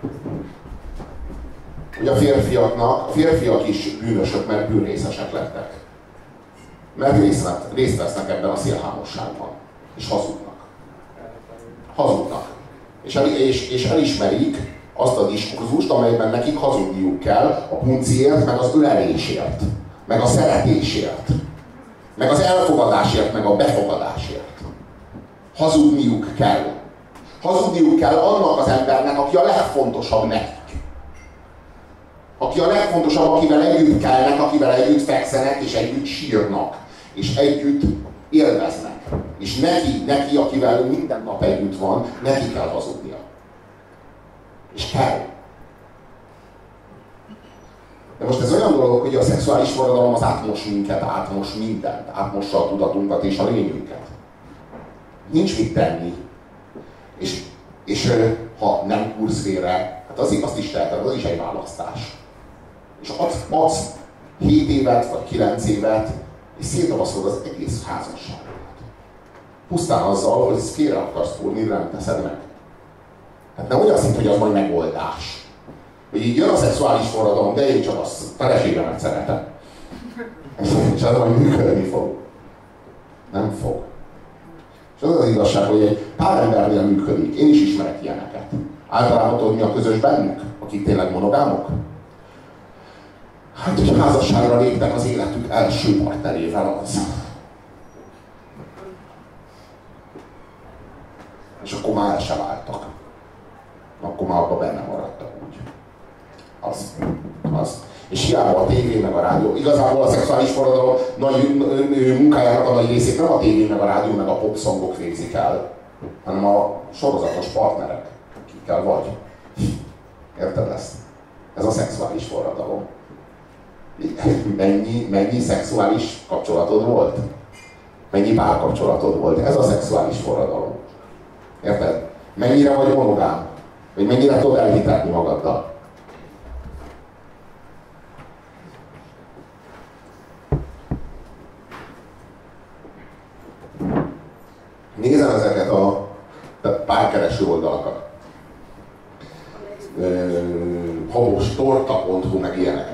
a férfiak is bűnösök, mert bűnrészesek lettek. Mert részt vesznek ebben a szélhámosságban. És hazudnak. És elismerik azt a diskurzust, amelyben nekik hazudniuk kell a punciért, meg az ölelésért, meg a szeretésért, meg az elfogadásért, meg a befogadásért. Hazudniuk kell. Hazudniuk kell annak az embernek, aki a legfontosabb nekik. Aki a legfontosabb, akivel együtt kelnek, akivel együtt fekszenek, és együtt sírnak, és együtt élveznek. És neki, akivel minden nap együtt van, neki kell hazudnia. És kell. De most ez olyan dolog, hogy a szexuális forradalom az átmos minket, átmos mindent, átmossa a tudatunkat és a lényünket. Nincs mit tenni. És ha nem kursz félre, hát azt is teheted, az is egy választás. És adsz 7 évet vagy 9 évet, és szétavaszolod az egész házasságot. Pusztán azzal, hogy félre akarsz fúrni, nem teszed meg. Hát nem olyan szint, hogy az majd megoldás. Hogy így jön a szexuális forradalom, de én csak azt feleségemet szeretem. És az majd működni fog. Nem fog. És az az igazság, hogy egy pár embernél működik. Én is ismerek ilyeneket. Általában tudod, mi a közös bennük, akik tényleg monogámok? Hát, hogy házasságra léptek az életük első partnerével az. És akkor már el sem váltak. Akkor már abban benne maradtak úgy. Az. És hiába a tévé meg a rádió. Igazából a szexuális forradalom nagy munkájának a nagy részét nem a tévé meg a rádió meg a popszongok végzik el, hanem a sorozatos partnerek, akikkel vagy. Érted ezt? Ez a szexuális forradalom. Mennyi szexuális kapcsolatod volt? Mennyi párkapcsolatod volt? Ez a szexuális forradalom. Érted? Mennyire vagy monogám? Vagy mennyire tudod elhitetni magaddal? Nézem ezeket a párkereső oldalakat. Habostorta.hu meg ilyeneket.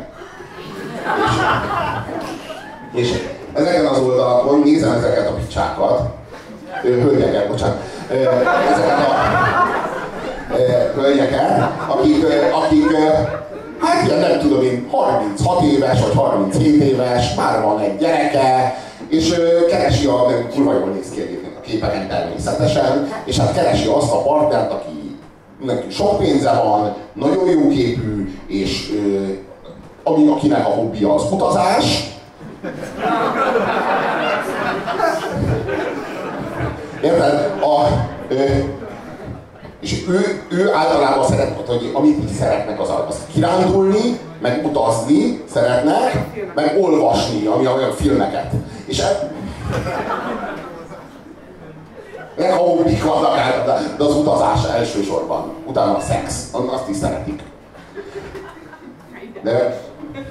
És ezeken az oldalakon nézem ezeket a picsákat, hölgyeket, bocsánat, ezeket a hölgyeket, akik hát ilyen nem tudom én, 36 éves vagy 37 éves, már van egy gyereke, és keresi kurva jól néz ki egyébként a képeken természetesen, és hát keresi azt a partnert, akinek sok pénze van, nagyon jó képű, és akinek a hobbija az utazás. Érted? És ő általában szeret, hogy amit így szeretnek az kirándulni, meg utazni szeretnek, meg olvasni, ami olyan filmeket. És meg a hobbik vannak, de az utazás elsősorban. Utána a szex, azt is szeretik. De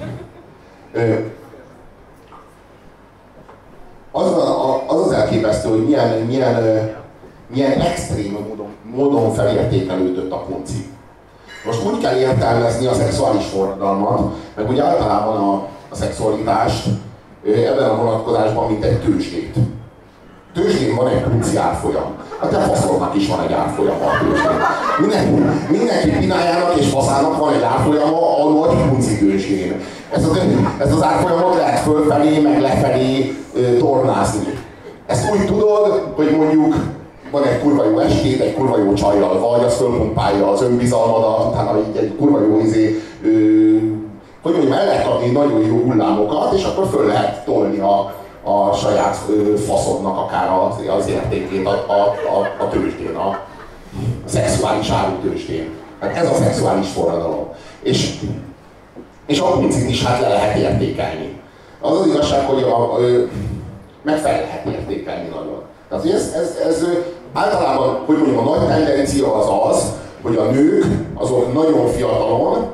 az elképesztő, hogy milyen extrém módon felértékelődött a punci. Most úgy kell értelmezni a szexuális forradalmat, meg úgy általában a szexualitást ebben a vonatkozásban, mint egy tőzsdét. Tőzsdén van egy punci árfolyam. Hát a faszolnak is van egy árfolyama a tőzsdén. Mindenki pinájának és faszának van egy árfolyama a nagy punci tőzsdén. Ezt az árfolyamot lehet fölfelé, meg lefelé tornázni. Ezt úgy tudod, hogy mondjuk van egy kurva jó estét, egy kurva jó csajjal vagy, az fölpumpálja az önbizalmadat, utána így egy kurva jó hogy mondjam, el lehet adni nagyon jó hullámokat, és akkor föl lehet tolni a saját faszodnak akár az értékét a tőzsdén, a szexuális árutőzsdén. Hát ez a szexuális forradalom. És a puncit is hát le lehet értékelni. Az az igazság, hogy meg fel lehet értékelni nagyon. Tehát ez általában, hogy mondjam, a nagy tendencia az, hogy a nők azok nagyon fiatalon,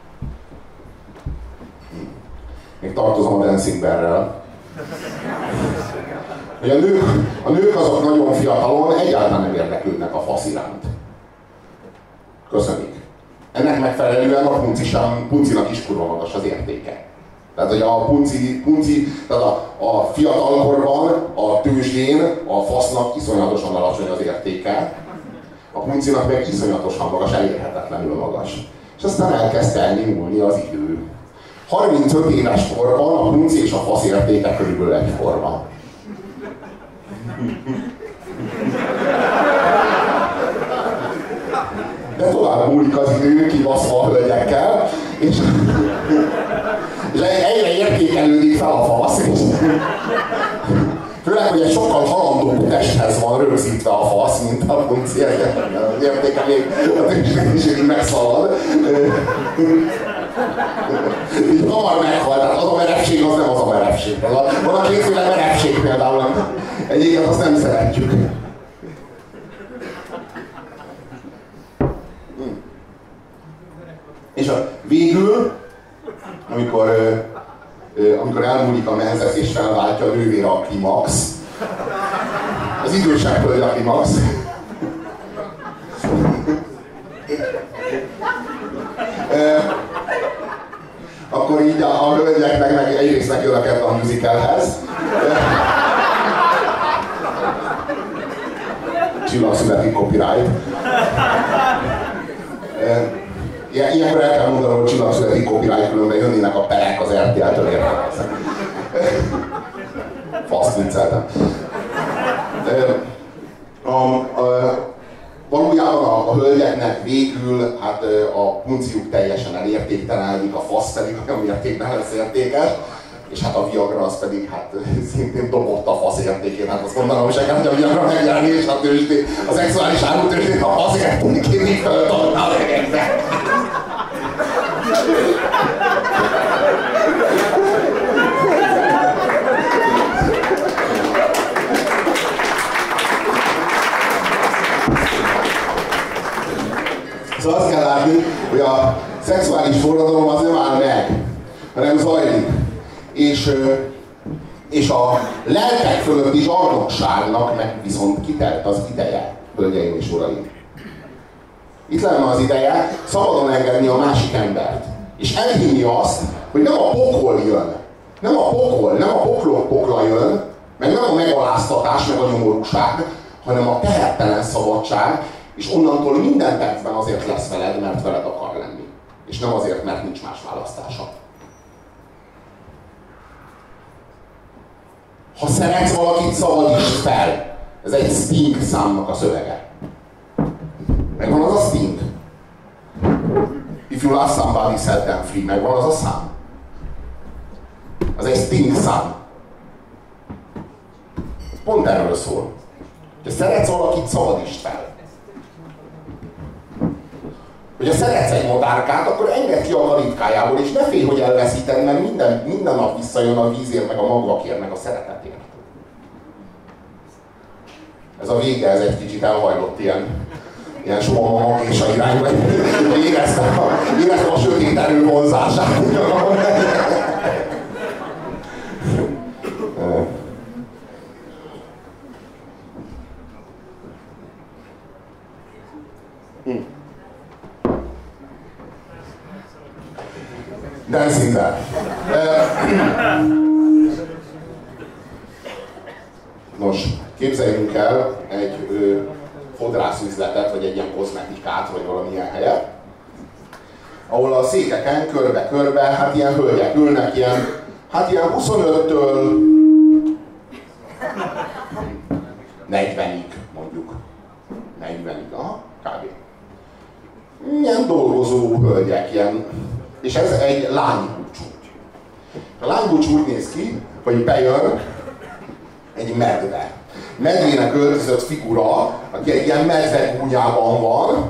még tartozom a Dancing Bear-rel, hogy a nők azok nagyon fiatalon egyáltalán nem érdeklődnek a fasz iránt. Köszönjük. Ennek megfelelően a puncinak is kurva magas az értéke. Tehát, hogy tehát a fiatalkorban, a tőzsdén, a fasznak iszonyatosan alacsony az értéke, a puncinak meg iszonyatosan magas, elérhetetlenül magas. És aztán elkezdte elnyúlni az idő. 35 éves korban a punci és a fasz értéke körülbelül egyforma. De tovább múlik az idő, kibaszva a hölgyekkel, és egyre értékelődik fel a fasz, és főleg, hogy egy sokkal halandóbb testhez van rögzítve a fasz, mint a punci, az értéke még megszalad. Így hamar meghal, tehát az a merevség az nem az a merevség. Van a kétféle merevség például, egyiket azt nem szeretjük. És végül, amikor elmúlik a menzes és felváltja a nővére a klimax, az idősebb hölgy a klimax, akkor így a hölgyeknek meg egyrészt megjönnek a musicalhez. Csillagszületi copyright. Ilyenkor el kell mondanom, hogy csillagszületi copyright, különben jönnének a perek az RTL-től érkezik. Faszt vicceltem. Valójában a hölgyeknek végül ahol hát a punciuk teljesen elértéktelenedik, a fasz pedig olyan mértékben lesz értékes, és hát a Viagra az pedig hát szintén dobott a fasz értékét. Hát azt mondanom se kell, hogy a Viagra megjelenni, és a tőzsdét, a szexuális árutőzsdét a fasz értékét így föltolta a legekbe. Szóval azt kell látni, hogy a szexuális forradalom az nem áll meg, hanem zajlik. És a lelkek fölötti zsarnokságnak meg viszont kitelt az ideje, hölgyeim és uraim. Itt lenne az ideje szabadon engedni a másik embert. És elhinni azt, hogy nem a pokol jön. Nem a pokol, nem a poklok pokla jön, meg nem a megaláztatás, meg a nyomorúság, hanem a tehertelen szabadság, és onnantól minden percben azért lesz veled, mert veled akar lenni. És nem azért, mert nincs más választása. Ha szeretsz valakit, szabadítsd fel. Ez egy Sting számnak a szövege. Megvan az a Sting. If you love somebody, set them free. Megvan az a szám. Az egy Sting szám. Pont erről szól. Ha szeretsz valakit, szabadítsd fel. Hogyha szeretsz egy madárkát, akkor engedd ki a kalitkájából, és ne félj, hogy elveszíted, mert minden nap visszajön a vízért, meg a magvakért, meg a szeretetért. Ez a vége, ez egy kicsit elhajlott ilyen soha és a irányba. Éreztem a sötét erő vonzását. Dancing Bear. Nos, képzeljünk el egy fodrászüzletet, vagy egy ilyen kozmetikát, vagy valamilyen helyet, ahol a székeken körbe-körbe, hát ilyen hölgyek ülnek, ilyen 25-től 40-ig, mondjuk. 40-ig, aha, kb. Ilyen dolgozó hölgyek, ilyen. És ez egy lánybúcsú. A lánybúcsú úgy néz ki, hogy bejön egy medve. Medvének öltözött figura, aki egy ilyen medvegúnyában van,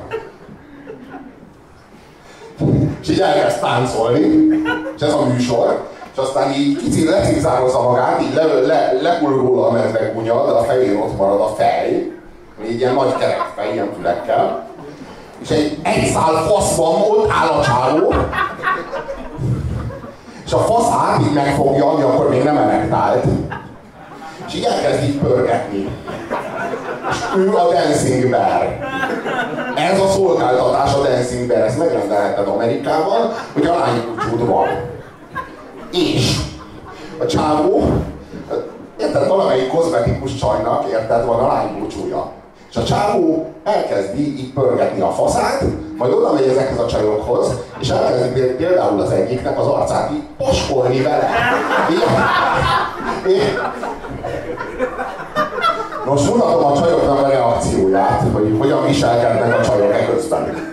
és így elkezd táncolni, és ez a műsor, és aztán így kicsit lecipzározza magát, így lehull róla a medvegúnya, de a fején ott marad a fej, így ilyen nagy kerek fej, ilyen fülekkel, és egy szál fasz van, ott áll a csávó, és a faszát így megfogja, ami akkor még nem erektált, és így elkezd így pörgetni. És ő a Dancing Bear. Ez a szolgáltatás a Dancing Bear, ezt megrendelheted Amerikában, hogy a lánybúcsúd van. És a csávó, érted, valamelyik kozmetikus csajnak, érted, van a lánybúcsúja. És a csávó elkezdi így pörgetni a faszát, majd oda megy ezekhez a csajokhoz, és elkezdi például az egyiknek az arcát így paskolni vele. Most mutatom a csajoknak a reakcióját, hogy hogyan viselkednek a csajok eközben.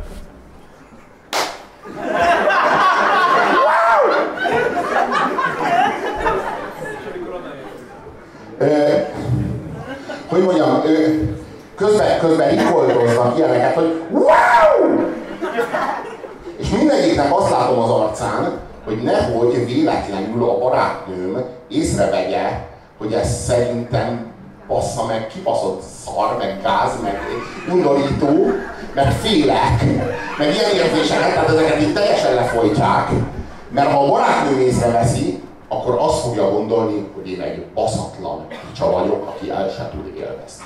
Hogy mondjam, közben rikoldoznak ilyeneket, hogy wow! És mindegyiknek azt látom az arcán, hogy nehogy véletlenül a barátnőm észrevegye, hogy ez szerintem bassza meg, kibaszott szar, meg gáz, meg undorító, meg félek, meg ilyen érzéseket, tehát ezeket így teljesen lefolytják, mert ha a barátnőm észreveszi, akkor azt fogja gondolni, hogy én egy baszatlan picsa vagyok, aki el sem tud élvezni.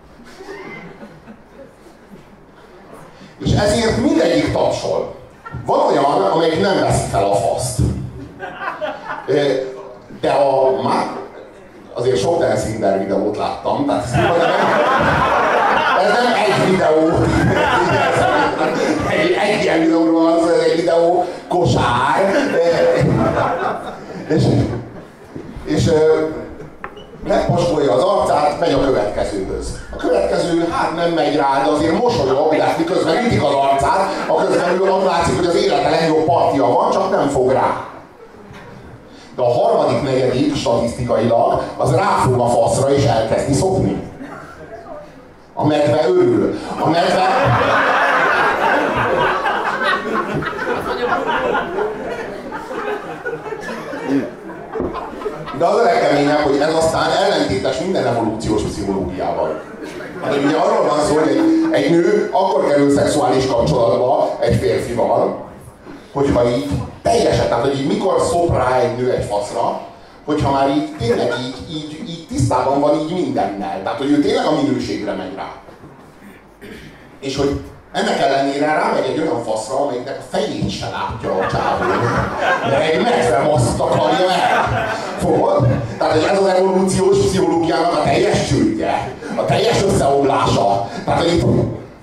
És ezért mindegyik tapsol. Van olyan, amelyik nem veszi fel a faszt. De azért sok Dancing Bear videót láttam, tehát ez nem egy videó. Egy ilyen videóról van szó, ez egy videó kosár. És megpostolja az arcát, megy a következőhöz. A következő hát nem megy rá, de azért mosolyog, de miközben ütik az arcát, a közben ő látszik, hogy az élete legjobb partija van, csak nem fog rá. De a harmadik, negyedik statisztikailag az ráfog a faszra és elkezdi szopni. A medve örül. A medve... De az a legkeményebb, hogy ez aztán ellentétes minden evolúciós pszichológiával. Hát ugye arról van szó, hogy egy nő akkor kerül szexuális kapcsolatba egy férfival, hogyha így teljesen, tehát hogy így mikor szop rá egy nő egy faszra, hogyha már így tényleg így tisztában van így mindennel. Tehát, hogy ő tényleg a minőségre megy rá. És hogy ennek ellenére rámegy egy olyan faszra, amelyiknek a fejét se látja a csávó. De egy megfemaszt akarja el. Fogod? Tehát, hogy ez az evolúciós pszichológiának a teljes csődje, a teljes összeomlása. Tehát, hogy itt...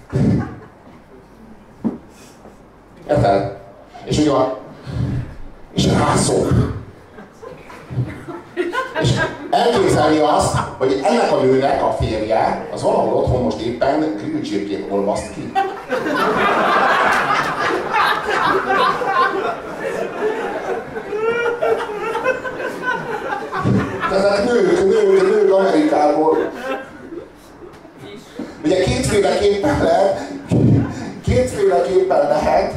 Érted? És ugye és rászok. És elképzelni azt, hogy ennek a nőnek a férje, az valahol otthon most éppen grillcsirkét olvaszt ki. Ezek nők Amerikából. Ugye kétféleképpen lehet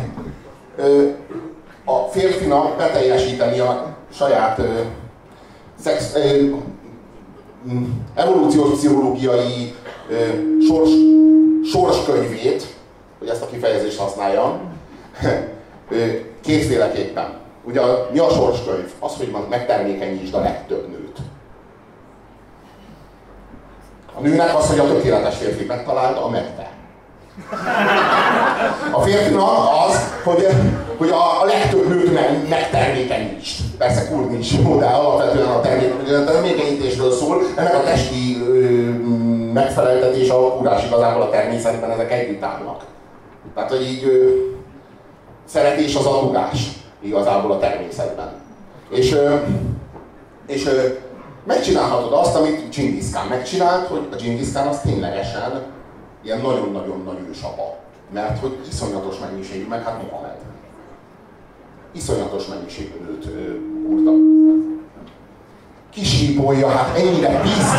a férfinak beteljesíteni a saját evolúciós pszichológiai sorskönyvét, hogy ezt a kifejezést használjam, kétféleképpen. Ugye mi a sorskönyv? Az, hogy megtermékenyítsd a legtöbb nőt. A nőnek az, hogy a tökéletes férfi megtalálta, a medve. A férfinak az, hogy a legtöbb nőt megtermékenyítsd. Persze kurd nincs jó, de alapvetően a termékenyítésről szól. Ennek a testi megfeleltetés, a kurás igazából a természetben, ezek együtt állnak. Tehát, hogy így szeretés az adugás igazából a természetben. És megcsinálhatod azt, amit Dzsingisz Kán megcsinált, hogy a Dzsingisz Kán az ténylegesen ilyen nagyon-nagyon nagy ősapa. Mert hogy iszonyatos mennyiségű, meg hát Mohamed. Iszonyatos mennyiségű nőt kurta. Kisípolja, hát ennyire PC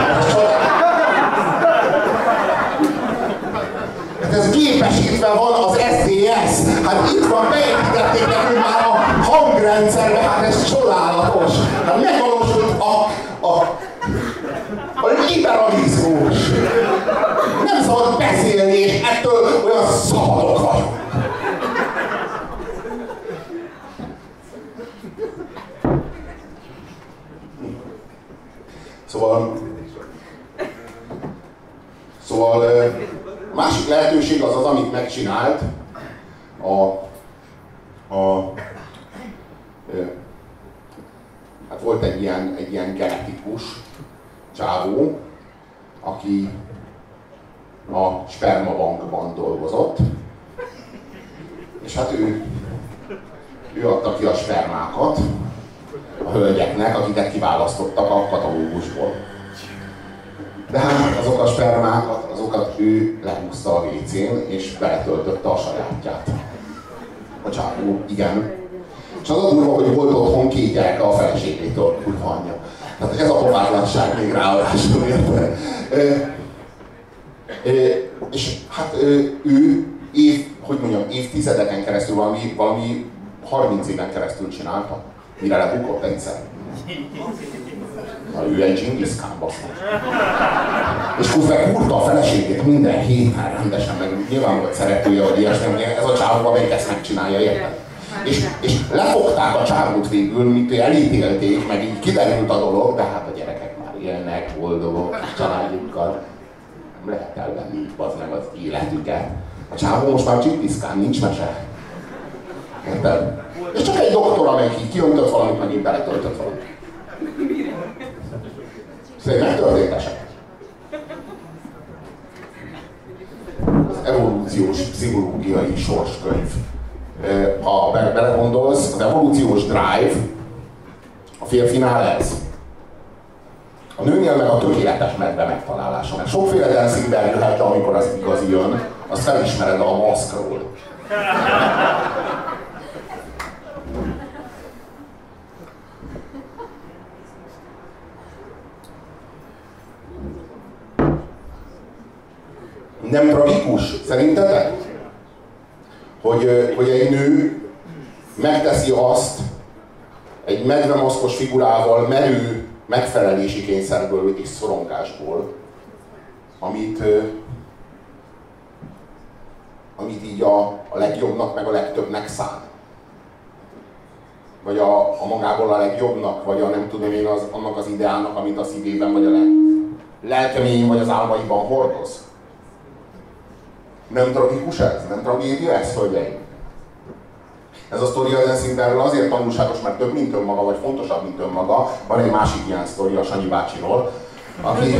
hát ez gépesítve van az SDS. Hát itt van, beépítették nekünk már a hangrendszerbe, hát ez csodálatos. Hát megvalósult a liberalizmus. Nem szabad beszélni, és ettől olyan szabadok vagyunk. Szóval a másik lehetőség az az, amit megcsinált hát volt egy ilyen genetikus csávó, aki a spermabankban dolgozott, és hát ő adta ki a spermákat a hölgyeknek, akiket kiválasztottak a katalógusból. De hát azok a spermákat, azokat ő lehúzta a WC-n, és beletöltötte a sajátját. A csávó, igen. És az a durva, hogy volt otthon 2 gyereke a feleségétől, kurva anyja. Tehát ez a pofátlanság még ráadásul érte. És hát ő évtizedeken keresztül, valami 30 éven keresztül csinálta, mire lebukott egyszer. Na, ő egy Dzsingisz Kán, basszus. És közben kurta a feleségét minden héten rendesen, meg nyilván volt szeretője, vagy ilyesmi, ez a csávó, amelyik ezt megcsinálja, érted? És lefogták a csávót végül, mint elítélték, meg így kiderült a dolog, de hát a gyerekek már élnek, boldogok, családjukkal. Nem lehet elvenni, bazd meg az életüket. A csávó most már Dzsingisz Kán, nincs mese. Érted? És csak egy doktor, amelyik így kiöntött valamit, meg így beletöltött valamit. Szóval megtörtént eset. Az evolúciós pszichológiai sorskönyv. Ha belegondolsz, az evolúciós drive a férfinál ez. A nőnél meg a tökéletes medve megtalálása. Mert sokféle dancingben jöhet, de amikor az igazi jön, azt felismered a maszkról. Nem tragikus, szerintetek? Hogy egy nő megteszi azt egy medvemaszkos figurával merő megfelelési kényszerből és szorongásból, amit így a legjobbnak meg a legtöbbnek szán. Vagy a magából a legjobbnak, vagy a nem tudom én annak az ideálnak, amit a szívében, vagy a lelkeményén, vagy az álmaiban hordoz. Nem tragikus ez? Nem tragédia ez, hölgyeim? Ez a sztori a Dancingről azért tanulságos, mert több, mint önmaga, vagy fontosabb, mint önmaga. Van egy másik ilyen sztori a Sanyi bácsiról, aki...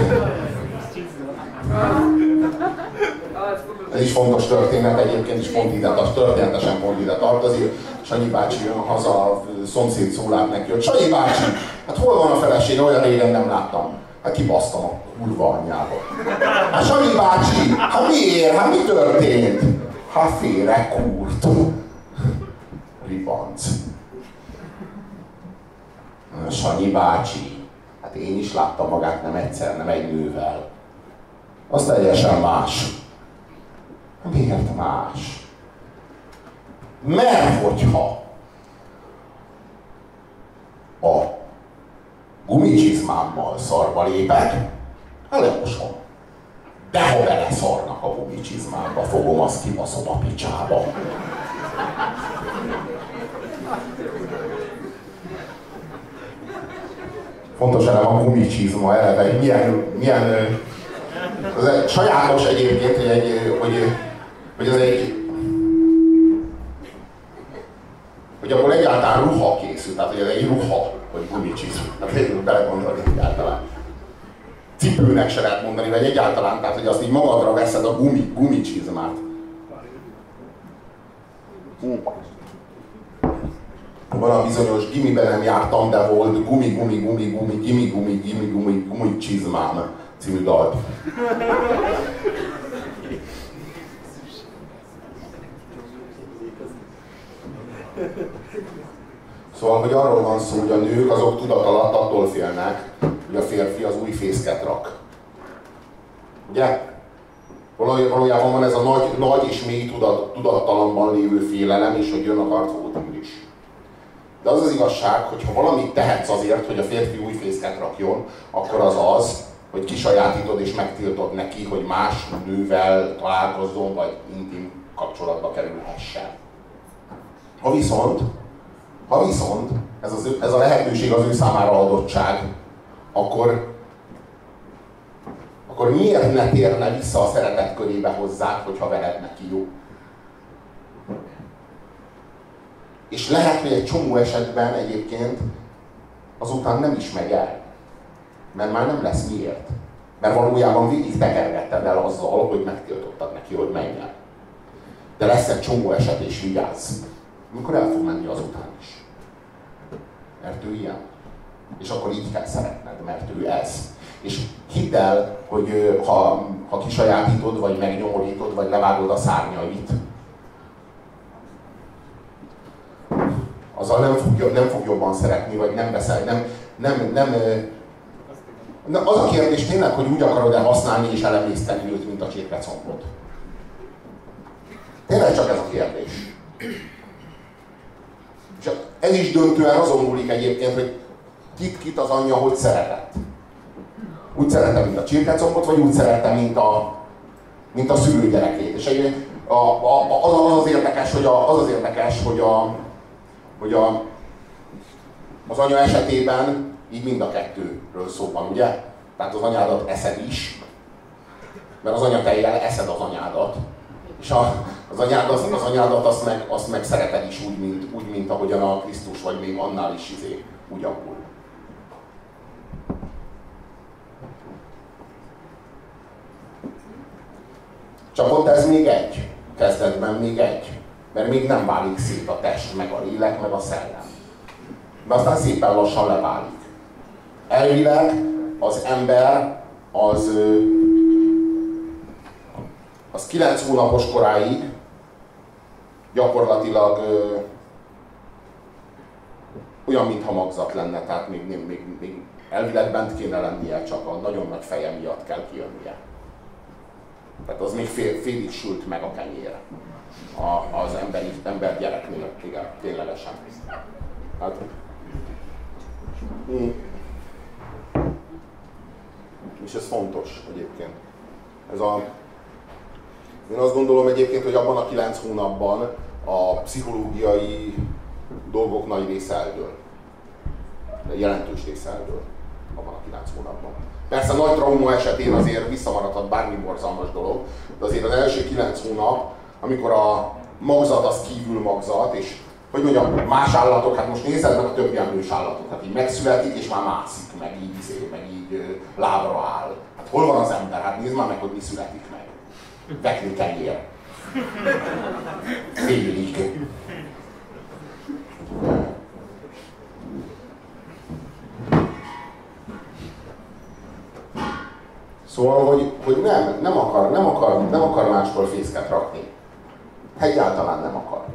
Ez is fontos történet, egyébként is pont ide, történetesen pont ide tartozik. Sanyi bácsi jön haza, a szomszéd szólát neki, hogy Sanyi bácsi, hát hol van a feleség, olyan régen nem láttam. Hát kibasztam a kurva anyjába. Hát Sanyi bácsi, hát miért? Hát mi történt? Hát félre kúrt. Ribanc. Sanyi bácsi, hát én is láttam magát nem egyszer, nem egy nővel. Az teljesen más. Miért más? Mert hogyha a gumicsizmámmal szarba lépek, lemosom. De ha beleszarnak a gumicsizmámba, fogom, azt kibaszom a picsába. Fontos elem a gumicsizma eleve, milyen ez sajátos egyébként, hogy ez hogy abból egyáltalán ruha készül, tehát hogy ez egy ruha, hogy gumicsizma. Tehát belegondolni egyáltalán. Cipőnek se lehet mondani, vagy egyáltalán, tehát hogy azt így magadra veszed a gumicsizmát. Van a bizonyos gimiben nem jártam, de volt gumi csizmám című dalt. Szóval, hogy arról van szó, hogy a nők azok tudat alatt attól félnek, hogy a férfi az új fészket rak. Ugye? Valójában van ez a nagy és mély tudattalamban lévő félelem, és hogy jön a karcótír is. De az az igazság, hogy ha valamit tehetsz azért, hogy a férfi új fészket rakjon, akkor az az, hogy kisajátítod és megtiltod neki, hogy más nővel találkozzon, vagy intim kapcsolatba kerülhessen. Ha viszont ez a lehetőség az ő számára adottság, akkor miért ne térne vissza a szeretet körébe hozzák, hogyha veled neki jó? És lehet, hogy egy csomó esetben egyébként azután nem is megy el. Mert már nem lesz miért. Mert valójában végig tekergetted el azzal, hogy megtiltottad neki, hogy menjen. De lesz egy csomó eset, és vigyázz. Amikor el fog menni azután is. Mert ő ilyen. És akkor így kell szeretned, mert ő ez. És hidd el, hogy ha kisajátítod, vagy megnyomorítod, vagy levágod a szárnyait, azzal nem fog jobban szeretni, vagy nem veszel, az a kérdés tényleg, hogy úgy akarod-e használni és elemészteni őt, mint a csirkecombot. Tényleg csak ez a kérdés. És ez is döntően azon múlik egyébként, hogy kit az anyja hogy szeretett. Úgy szerette, mint a csirkecombot, vagy úgy szerette, mint a szülőgyerekét. És az érdekes, hogy az anya esetében így mind a kettőről szó van, ugye? Tehát az anyádat eszed is, mert az anyatejjel eszed az anyádat. És az anyádat azt meg szereted is úgy, mint ahogyan a Krisztus, vagy még annál is úgy alakul. Csak ott ez még egy. Kezdetben még egy. Mert még nem válik szét a test, meg a lélek, meg a szellem. De aztán szépen lassan leválik. Elvileg az ember az 9 hónapos koráig gyakorlatilag olyan, mintha magzat lenne, tehát még elvileg bent kéne lennie, csak a nagyon nagy feje miatt kell kijönnie. Tehát az még félig sült meg a kenyér az ember gyereknél, igen, ténylegesen. Hát, és ez fontos egyébként. Én azt gondolom egyébként, hogy abban a 9 hónapban a pszichológiai dolgok nagy része eldől. Jelentős része eldől abban a 9 hónapban. Persze nagy trauma esetén azért visszamaradhat bármi borzalmas dolog, de azért az első 9 hónap, amikor a magzat az kívül magzat, és hogy mondjam, más állatok, hát most nézed meg a többi emlős állatot, hát így megszületik és már mászik, meg így lábra áll. Hát hol van az ember? Hát nézd már meg, hogy mi születik meg. Vekni kenyér. Félig. Szóval, hogy nem akar máskor fészket rakni. Egyáltalán nem akar.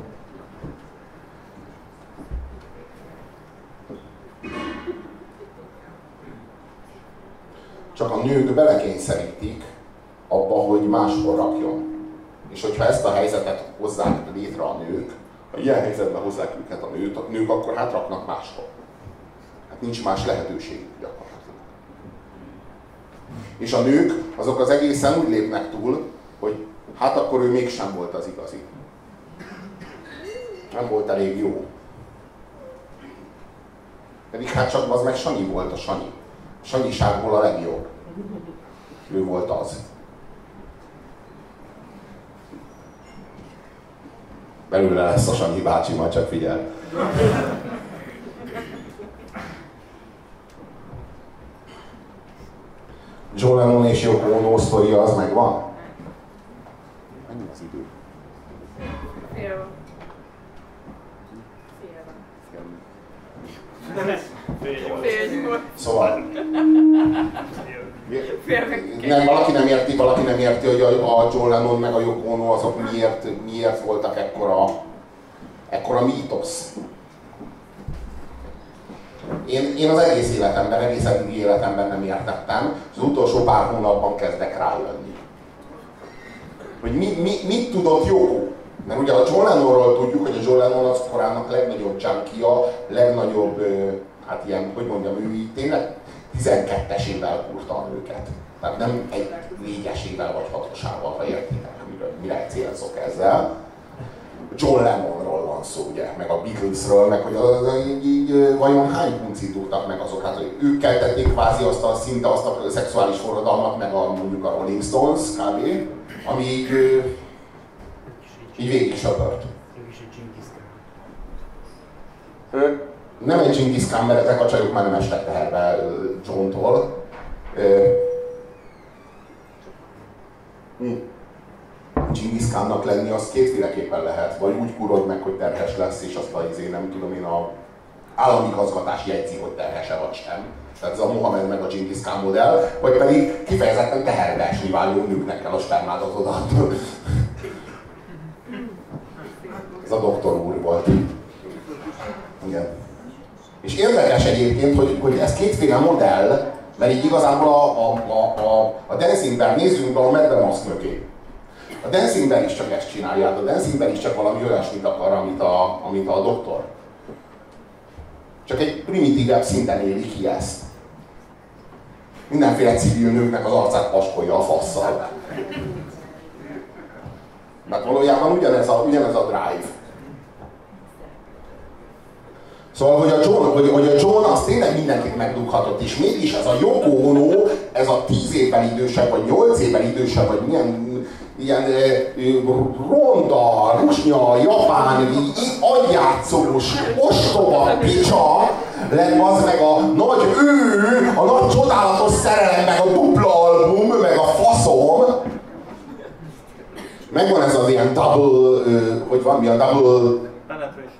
Csak a nők belekényszerítik abba, hogy máskor rakjon. És hogyha ezt a helyzetet hozzák létre a nők, ha ilyen helyzetben hozzák őket a nők, akkor hát raknak máskor. Hát nincs más lehetőségük gyakorlatilag. És a nők azok az egészen úgy lépnek túl, hogy hát akkor ő mégsem volt az igazi. Nem volt elég jó. Pedig hát csak az meg Sanyi volt a Sanyi. A sanyiságból a legjobb. Ő volt az. Belőle lesz a Sanyi bácsi, majd csak figyel. John Lennon és Yoko Ono sztoria az megvan? Mennyi az idő? Szóval... valaki nem érti, hogy a John Lennon meg a Yoko Ono azok miért voltak ekkora mítosz. Én az egész eddigi életemben nem értettem, és az utolsó pár hónapban kezdek rájönni. Hogy mit tudott Yoko? Mert ugye a John Lennonról tudjuk, hogy a John Lennon az korának legnagyobb junkie, legnagyobb, hát ilyen, hogy mondjam, ő így tényleg 12-esével kurta a nőket. Tehát nem egy 4-esével vagy 6-osával, ha értitek, mire célzok ezzel. John Lennonról van szó, ugye, meg a Beatlesről, meg hogy így vajon hány puncit tudtak meg azok, hát hogy ők keltették kvázi szinte azt a szexuális forradalmat, meg mondjuk a Rolling Stones kb., ami így végig söpört. Nem egy Genghis Khan, mert ezek a csajok már nem estek teherbe John-tól. Genghis Khannak lenni az kétféleképpen lehet, vagy úgy kurod meg, hogy terhes lesz, és azt nem tudom én, a állami igazgatás jegyzi, hogy terhes-e vagy sem. Tehát ez a Mohamed meg a Genghis Khan modell, vagy pedig kifejezetten teherbe esni váló nőknek kell a spermátatodat. Ez a doktor úr volt. Igen. És érdekes egyébként, hogy ez kétféle modell, mert így igazából a Dancingben nézzünk be a Mad Mask mögé. A Dancingben is csak ezt csinálja, a Dancingben is csak valami olyasmit akar, amit a doktor. Csak egy primitívebb szinten éli ki ezt. Mindenféle civil nőknek az arcát paskolja a fasszal. Mert valójában ugyanez a drive. Szóval, hogy a John az tényleg mindenkit megdughatott, és mégis ez a Yoko Ono, ez a 10 évvel idősebb, vagy 8 évvel idősebb, vagy ilyen ronda, rusnya, japán, agyjátszós, ostoba picsa lett az meg a nagy a nagy csodálatos szerelem, meg a dupla album, meg a faszom. Megvan ez az ilyen double, hogy van mi a double... Penetration.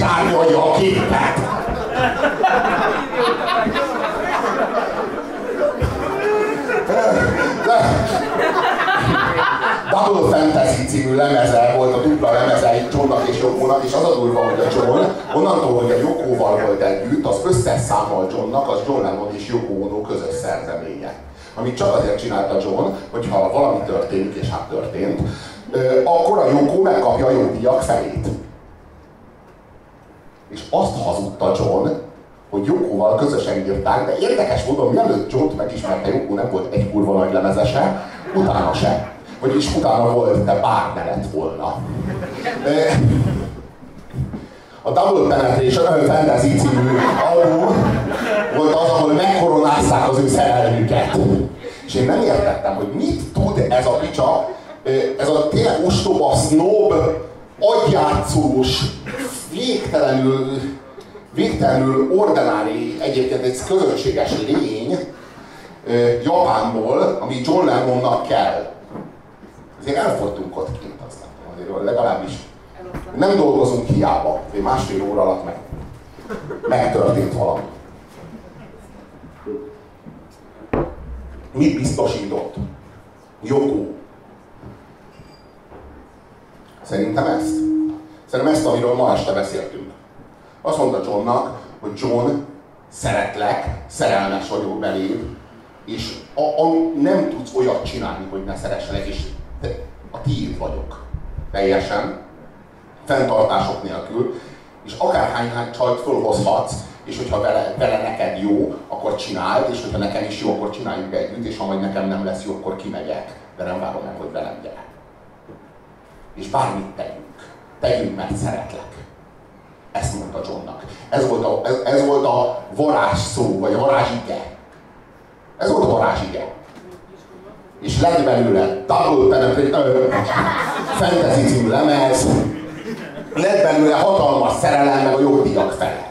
árnyalja a képet. Double Fantasy című lemeze volt, a dupla lemeze Johnnak és Yokónak, és az a durva, hogy a John onnantól, hogy a Yokóval volt együtt, az összes számmal Johnnak, az John Lennon és Yoko Ono közös szerzeménye. Amit csak azért csinálta John, hogyha valami történik, és hát történt, akkor a Yoko megkapja a jogdíjak felét. És azt hazudta John, hogy Yokóval közösen írták, de érdekes módon, mielőtt John-t megismerte, Yoko nem volt egy kurva nagy lemezese, utána se. Vagyis utána volt, de bár ne lett volna. A Double Penetration Fantasy című album volt az, ahol megkoronázták az ő szerelmüket. És én nem értettem, hogy mit tud ez a picsa, ez a tényleg ostoba, snob, agyjátszós, végtelenül ordinári, egyébként egy közönséges lény Japánból, ami John Lennonnak kell. Azért elfogytunk ott kint, aztán azért legalábbis nem dolgozunk hiába, másfél óra alatt megtörtént valami. Mit biztosított Yoko? Szerintem ezt. Szerintem ezt, amiről ma este beszéltünk. Azt mondta Johnnak, hogy John, szeretlek, szerelmes vagyok beléd, és nem tudsz olyat csinálni, hogy ne szeresselek, és a tiéd vagyok. Teljesen. Fenntartások nélkül. És akárhány csajt fölhozhatsz, és hogyha vele neked jó, akkor csináld, és hogyha nekem is jó, akkor csináljuk együtt, és ha majd nekem nem lesz jó, akkor kimegyek. De nem várom meg, hogy velem gyere. És bármit tegyünk, mert szeretlek. Ezt mondta Johnnak. Ez volt a varázsszó, vagy a varázsige. Ez volt a varázsige. És lett belőle Double Penetration Fantasy című lemez, lett belőle hatalmas szerelem, meg a jogdíjak fele.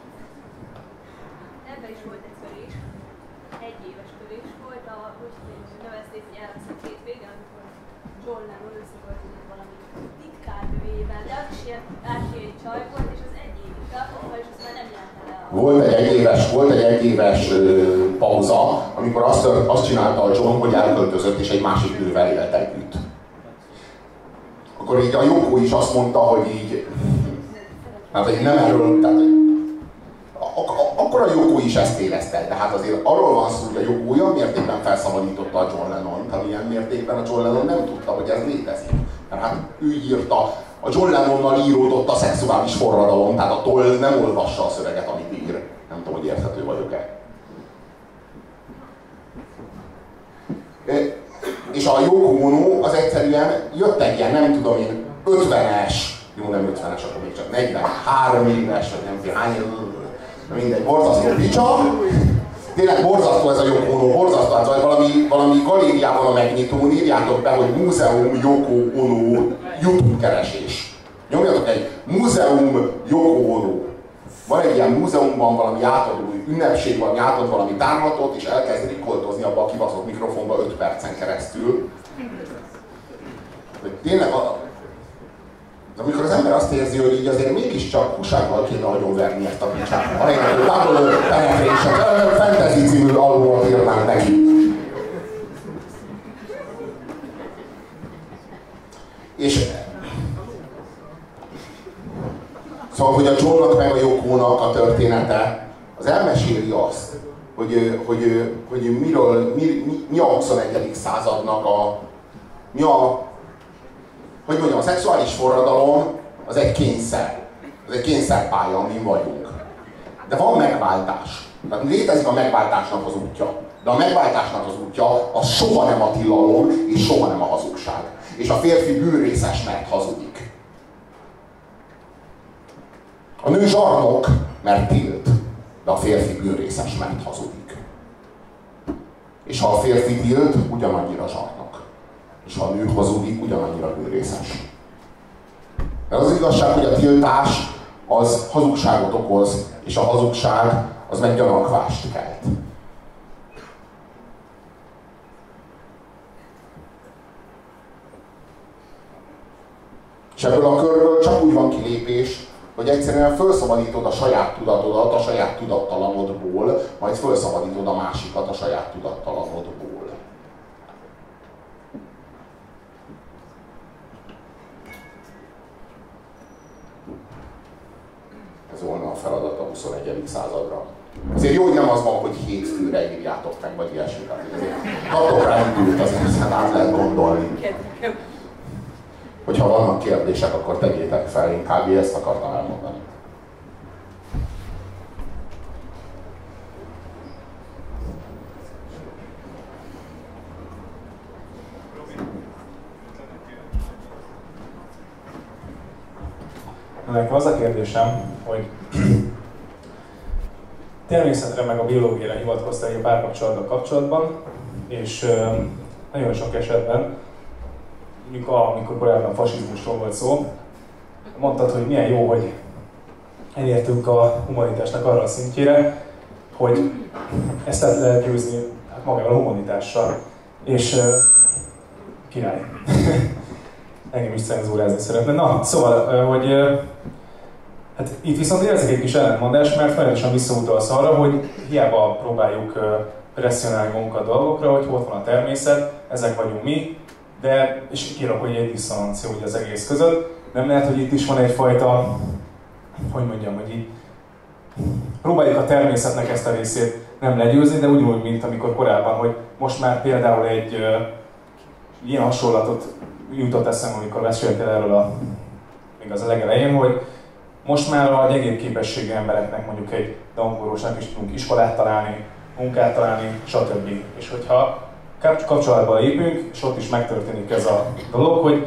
Ebben is volt egy törés, egy éves törés volt, úgy nevezték, hogy elveszett hétvége, amikor John Lennon összeköltözött valami titkárnőjével, de az is ilyen ársiai csaj volt, és az egy évig tartott, és aztán nem jelente le a... Volt egy egyéves pauza, amikor azt csinálta a John, hogy elköltözött, és egy másik nővel élt együtt. Akkor így a Yoko is azt mondta, hogy így, hát hogy nem erről, tehát akkor a Yoko is ezt érezte, de hát azért arról van szó, hogy a Yoko olyan mértékben felszabadította a John Lennont, amilyen mértékben a John Lennon nem tudta, hogy ez létezik. Mert hát ő írta, a John Lennonnal íródott a szexuális forradalom, tehát a toll nem olvassa a szöveget, amit ír. Nem tudom, hogy érthető vagyok-e. És a Yoko Ono az egyszerűen jött egy ilyen, nem tudom én, 50-es, jó nem 50-es, akkor még csak 43 éves, vagy nem tudom hány, mindegy, borzasztó picsa. Tényleg borzasztó ez a Yoko Ono, borzasztó, hát valami galériában a megnyitón írjátok be, hogy Múzeum Yoko Ono YouTube keresés. Nyomjatok egy Múzeum Yoko Ono. Van egy ilyen múzeumban valami átadó ünnepség, valami átad valami tárlatot, és elkezd rikoltozni abba a kibaszott mikrofonba 5 percen keresztül. De tényleg, amikor az ember azt érzi, hogy így azért mégiscsak húsággal kéne agyonverni ezt a picsát. Ahelyett, hogy Double Penetration Fantasy című albumot írnánk neki. És szóval, hogy a Johnnak meg a Yokónak a története, az elmeséli azt, hogy mi a 21. századnak hogy mondjam, a szexuális forradalom az egy kényszer. Az egy kényszerpálya, amin vagyunk. De van megváltás. Tehát létezik a megváltásnak az útja. De a megváltásnak az útja az soha nem a tilalom, és soha nem a hazugság. És a férfi bűnrészes, mert hazudik. A nő zsarnok, mert tilt, de a férfi bűnrészes, mert hazudik. És ha a férfi tilt, ugyanannyira zsarnok. És ha a nő hazudik, ugyanannyira bűnrészes. De az igazság, hogy a tiltás az hazugságot okoz, és a hazugság az meg gyanakvást kelt. És ebből a körből csak úgy van kilépés, hogy egyszerűen felszabadítod a saját tudatodat a saját tudattalanodból, majd felszabadítod a másikat a saját tudattalanodból. Ez volna a feladat a 21. századra. Azért jó, hogy nem az van, hogy 7 főre írjátok meg, vagy ilyesmit. Kaptok rá időt, azért át lehet gondolni. Hogyha vannak kérdések, akkor tegyétek fel, én kb. Ezt akartam elmondani. Nekem az a kérdésem, hogy természetre meg a biológiára hivatkoztál a párkapcsolatban kapcsolatban, és nagyon sok esetben, amikor korábban fasizmusról volt szó, mondtad, hogy milyen jó, hogy elértünk a humanitásnak arra a szintjére, hogy ezt lehet győzni hát magával a humanitással. És király. Engem is cenzúrázni szeretne. Na, szóval, hogy hát itt viszont érzek egy kis ellentmondást, mert folyamatosan visszautalsz arra, hogy hiába próbáljuk presszionálni magunkat a dolgokra, hogy ott van a természet, ezek vagyunk mi, de, és kirakod egy diszonancia ugye az egész között, nem lehet, hogy itt is van egyfajta, hogy mondjam, hogy így próbáljuk a természetnek ezt a részét nem legyőzni, de úgy, mint amikor korábban, hogy most már például egy ilyen hasonlatot jutott eszembe, amikor meséltél erről még az a legelején, hogy most már a gyengébb képességű embereknek, mondjuk egy dangórósnak is tudunk iskolát találni, munkát találni, stb. És hogyha kapcsolatba lépünk, és ott is megtörténik ez a dolog, hogy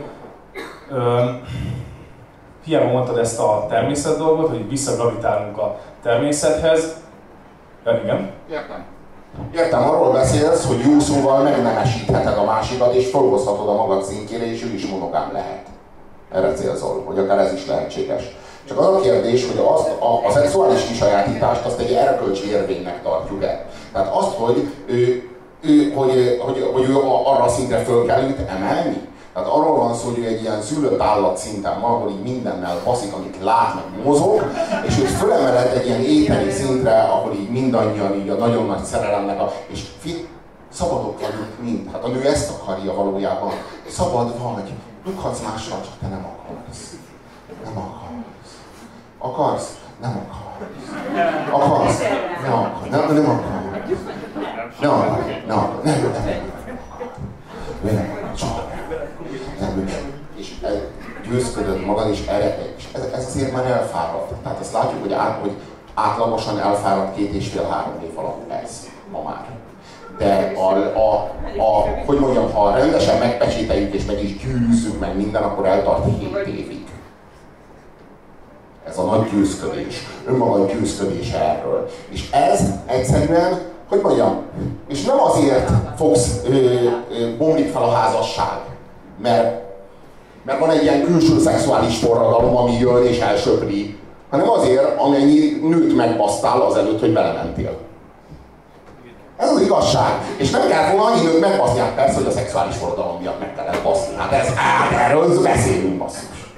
hiába mondtad ezt a természet dolgot, hogy visszagravitálunk a természethez, de igen. Értem, arról beszélsz, hogy jó szóval megnemesítheted a másikat, és felhozhatod a magad szintjére, és ő is monogám lehet. Erre célzol, hogy akár ez is lehetséges. Csak az a kérdés, hogy a szexuális kisajátítást azt egy erkölcsi érvénynek tartjuk-e. Tehát azt, hogy ő arra a szintre föl kell őt emelni. Tehát arról van szó, hogy ő egy ilyen szülött állat szinten van, ahol így mindennel baszik, amit lát, meg mozog, és őt fölemeled egy ilyen éteri szintre, ahol így mindannyian így a nagyon nagy szerelemnek és szabadok vagyunk mind. Hát a nő ezt akarja valójában. Szabad vagy, dughatsz mással, csak te nem akarsz. Nem akarsz. Akarsz? Nem akarsz. Akarsz? Nem akarsz. Nem akarsz. Nem akarsz. Nem akarsz. Nem. És győzködött magad, és ez azért már elfáradt. Tehát ezt látjuk, hogy átlagosan elfáradt 2,5-3 év alatt ez ma már. De hogy mondjam, ha rendesen megpecsételjük és meg is győzzük meg minden, akkor eltart 7 évig. Ez a nagy győzködés. Önmaga győzködés erről. És ez egyszerűen, hogy mondjam, és nem azért bomlik fel a házasság, mert van egy ilyen külső szexuális forradalom, ami jön és elsöpri, hanem azért, amennyi nőt megbasztál azelőtt, hogy belementél. Ez az igazság. És nem kell volna annyi nőt megbaszni, hát persze, hogy a szexuális forradalom miatt meg kellett baszni. Hát erről beszélünk, basszus.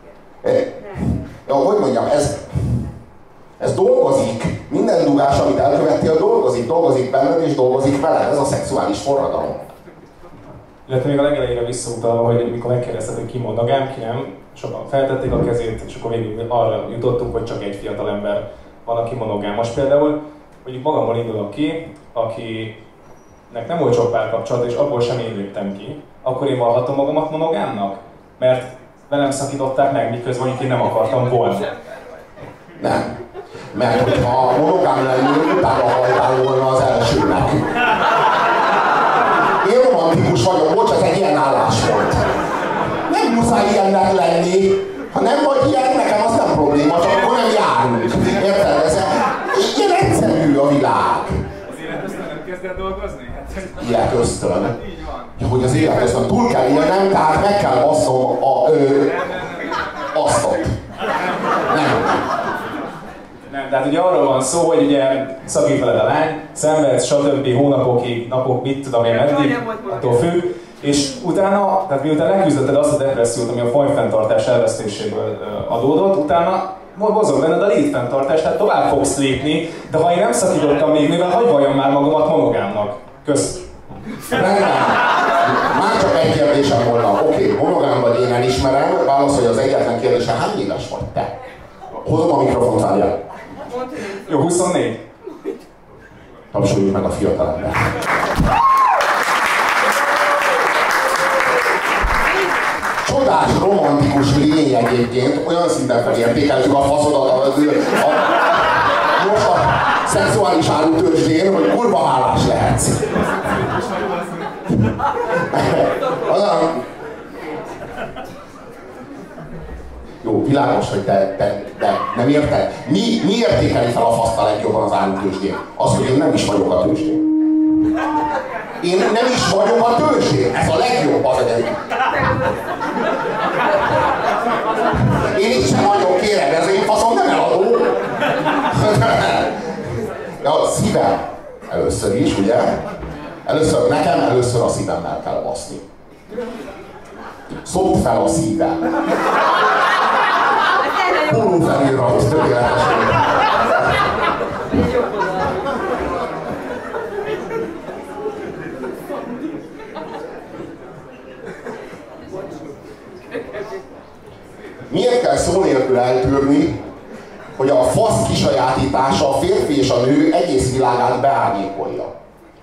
Hogy mondjam, ez dolgozik. Minden dugás, amit elkövettél, dolgozik benned és dolgozik veled. Ez a szexuális forradalom. Illetve még a legelejére visszautalva, hogy mikor megkérdezted, hogy ki monogám, ki nem, sokan feltették a kezét, és akkor végül arra jutottunk, hogy csak egy fiatal ember van, aki monogám. Most például, mondjuk magamból indulok ki, akinek nem volt sok párkapcsolat, és abból sem én léptem ki, akkor én vallhatom magamat monogámnak? Mert velem szakították meg, miközben mondjuk én nem akartam volna. Nem. Mert hogyha monogám lennél, utána haltál volna az elsőnek. Én romantikus vagyok, bocs, ez egy ilyen álláspont. Nem muszáj ilyennek lenni. Ha nem vagy ilyen, nekem az nem probléma, csak akkor nem járunk. Érted? Ez ilyen egyszerű a világ. Az életösztön kezd el dolgozni? Életösztön? Ja, hogy az életösztön túl kell élnem, tehát meg kell basszom asztot. Nem. Nem, tehát ugye arról van szó, hogy ugye szakít veled a lány, szenvedsz, stb. Hónapokig, napok, mit tudom én meddig, attól függ, és utána, tehát miután leküzdötted azt a depressziót, ami a fajfenntartás elvesztéséből adódott, utána mozog benned a létfenntartás, tehát tovább fogsz lépni, de ha én nem szakítottam még, mivel hagyj valljam már magamat monogámnak. Kösz. Rendben. Már csak egy kérdésem volna. Oké, monogám vagy, én elismerem. Válaszolj az egyetlen kérdésre, hány éves vagy te? Hozom a mikrofont, várjál. Jó, 24. Tapsoljuk meg a fiatalember. Csodás, romantikus lény egyébként, olyan szinten felértékeltük a faszodat most a szexuális árutőzsdén, hogy kurva hálás lehetsz. Jó, világos, hogy te nem érted? Mi értékeli fel a faszt a legjobban az árutőzsdén? Az, hogy én nem is vagyok a tőzsdén. Én nem is vagyok a tőzsdén. Ez a legjobb az egyik. Én itt sem vagyok, kérem, ez én faszom nem eladó. Ja, szívem. Először is, ugye? Először a szívemmel kell baszni. Szopd fel a szívem. Póló felirat, tökéletesen. Miért kell szó nélkül eltűrni, hogy a fasz kisajátítása a férfi és a nő egész világát beárnyékolja?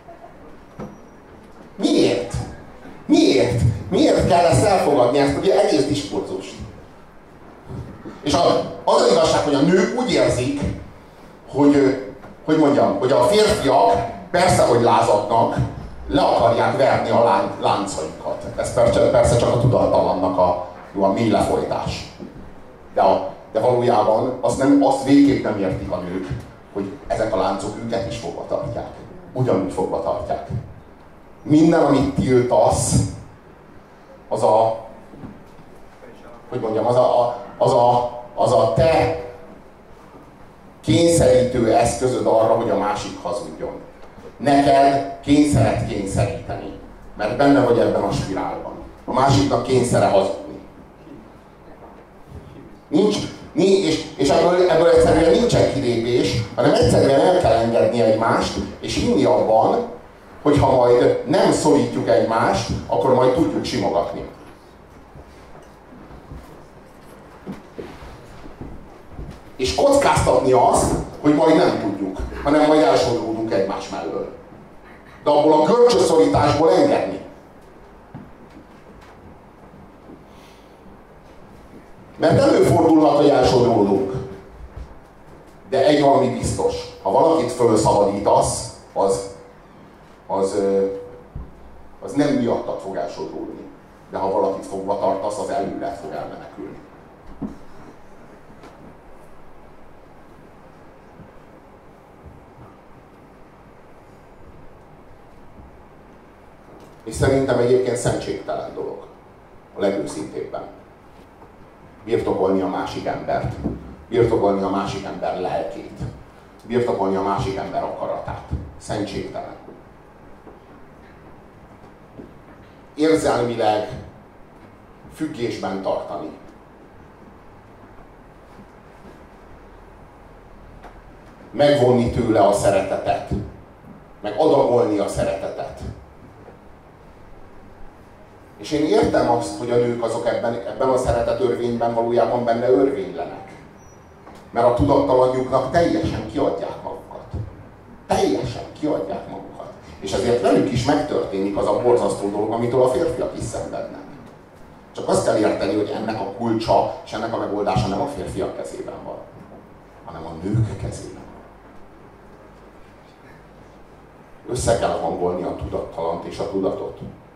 Miért? Miért? Miért kell ezt elfogadni, ezt ugye egész diskurzust? És az az igazság, hogy a nők úgy érzik, hogy mondjam, hogy a férfiak persze, hogy lázadnak, le akarják verni a láncaikat. Ez persze csak a tudattalannak a mély lefolytás. De valójában azt végképp nem értik a nők, hogy ezek a láncok őket is fogva tartják. Ugyanúgy fogva tartják. Minden, amit tiltasz, az a te kényszerítő eszközöd arra, hogy a másik hazudjon. Neked kényszeret kényszeríteni, mert benne vagy ebben a spirálban. A másiknak kényszere hazudni. És ebből egyszerűen nincsen kilépés, hanem egyszerűen el kell engedni egymást, és hinni abban, hogy ha majd nem szorítjuk egymást, akkor majd tudjuk simogatni. És kockáztatni azt, hogy majd nem tudjuk, hanem majd elsodródunk egymás mellől. De abból a kölcsönszorításból engedni. Mert előfordulhat, hogy elsodródunk. De egy valami biztos. Ha valakit fölszabadítasz, az nem miattad fog elsodródni. De ha valakit fogva tartasz, az előled fog elmenekülni. És szerintem egyébként szentségtelen dolog. A legőszintébben. Birtokolni a másik embert. Birtokolni a másik ember lelkét. Birtokolni a másik ember akaratát. Szentségtelen. Érzelmileg függésben tartani. Megvonni tőle a szeretetet. Meg adagolni a szeretetet. És én értem azt, hogy a nők azok ebben a szeretetörvényben valójában benne örvénylenek. Mert a tudattalanjuknak teljesen kiadják magukat. Teljesen kiadják magukat. És ezért velük is megtörténik az a borzasztó dolog, amitől a férfiak is szenvednek. Csak azt kell érteni, hogy ennek a kulcsa és ennek a megoldása nem a férfiak kezében van, hanem a nők kezében. Össze kell hangolni a tudattalant és a tudatot.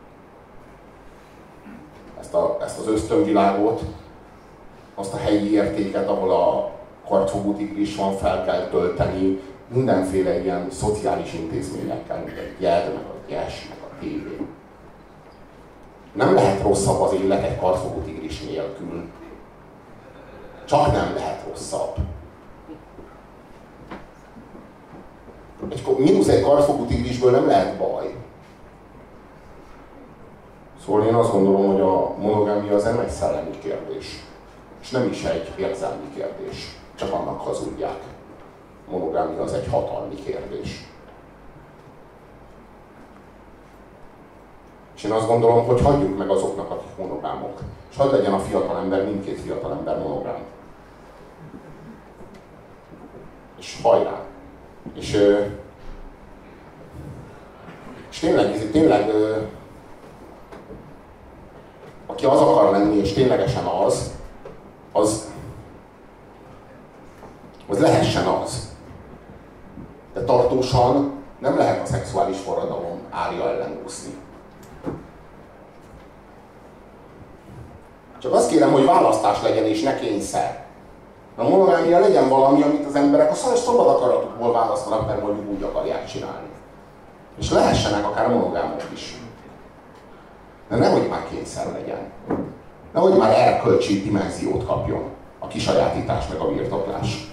Ezt az ösztönvilágot, azt a helyi értéket, ahol a kartfogú tigris van, fel kell tölteni mindenféle ilyen szociális intézményekkel, mint a gyed, meg a gyes, meg a tévé. Nem lehet rosszabb az élet egy kartfogú tigris nélkül. Csak nem lehet rosszabb. Mínusz egy kartfogú tigrisből nem lehet baj. Szóval én azt gondolom, hogy a monogámia az nem egy szellemi kérdés, és nem is egy érzelmi kérdés. csak annak hazudják. A monogámia az egy hatalmi kérdés. És én azt gondolom, hogy hagyjuk meg azoknak, akik monogámok. És hadd legyen a fiatalember, mindkét fiatalember monogám. És hajrá! És tényleg aki az akar lenni, és ténylegesen az lehessen az. De tartósan nem lehet a szexuális forradalom árja ellen úszni. Csak azt kérem, hogy választás legyen és ne kényszer. A monogámia legyen valami, amit az emberek a szabad akaratukból választanak, mert mondjuk úgy akarják csinálni. És lehessenek akár monogámok is. De nehogy már kényszer legyen. Nehogy már erkölcsi dimenziót kapjon a kisajátítás meg a birtoklás.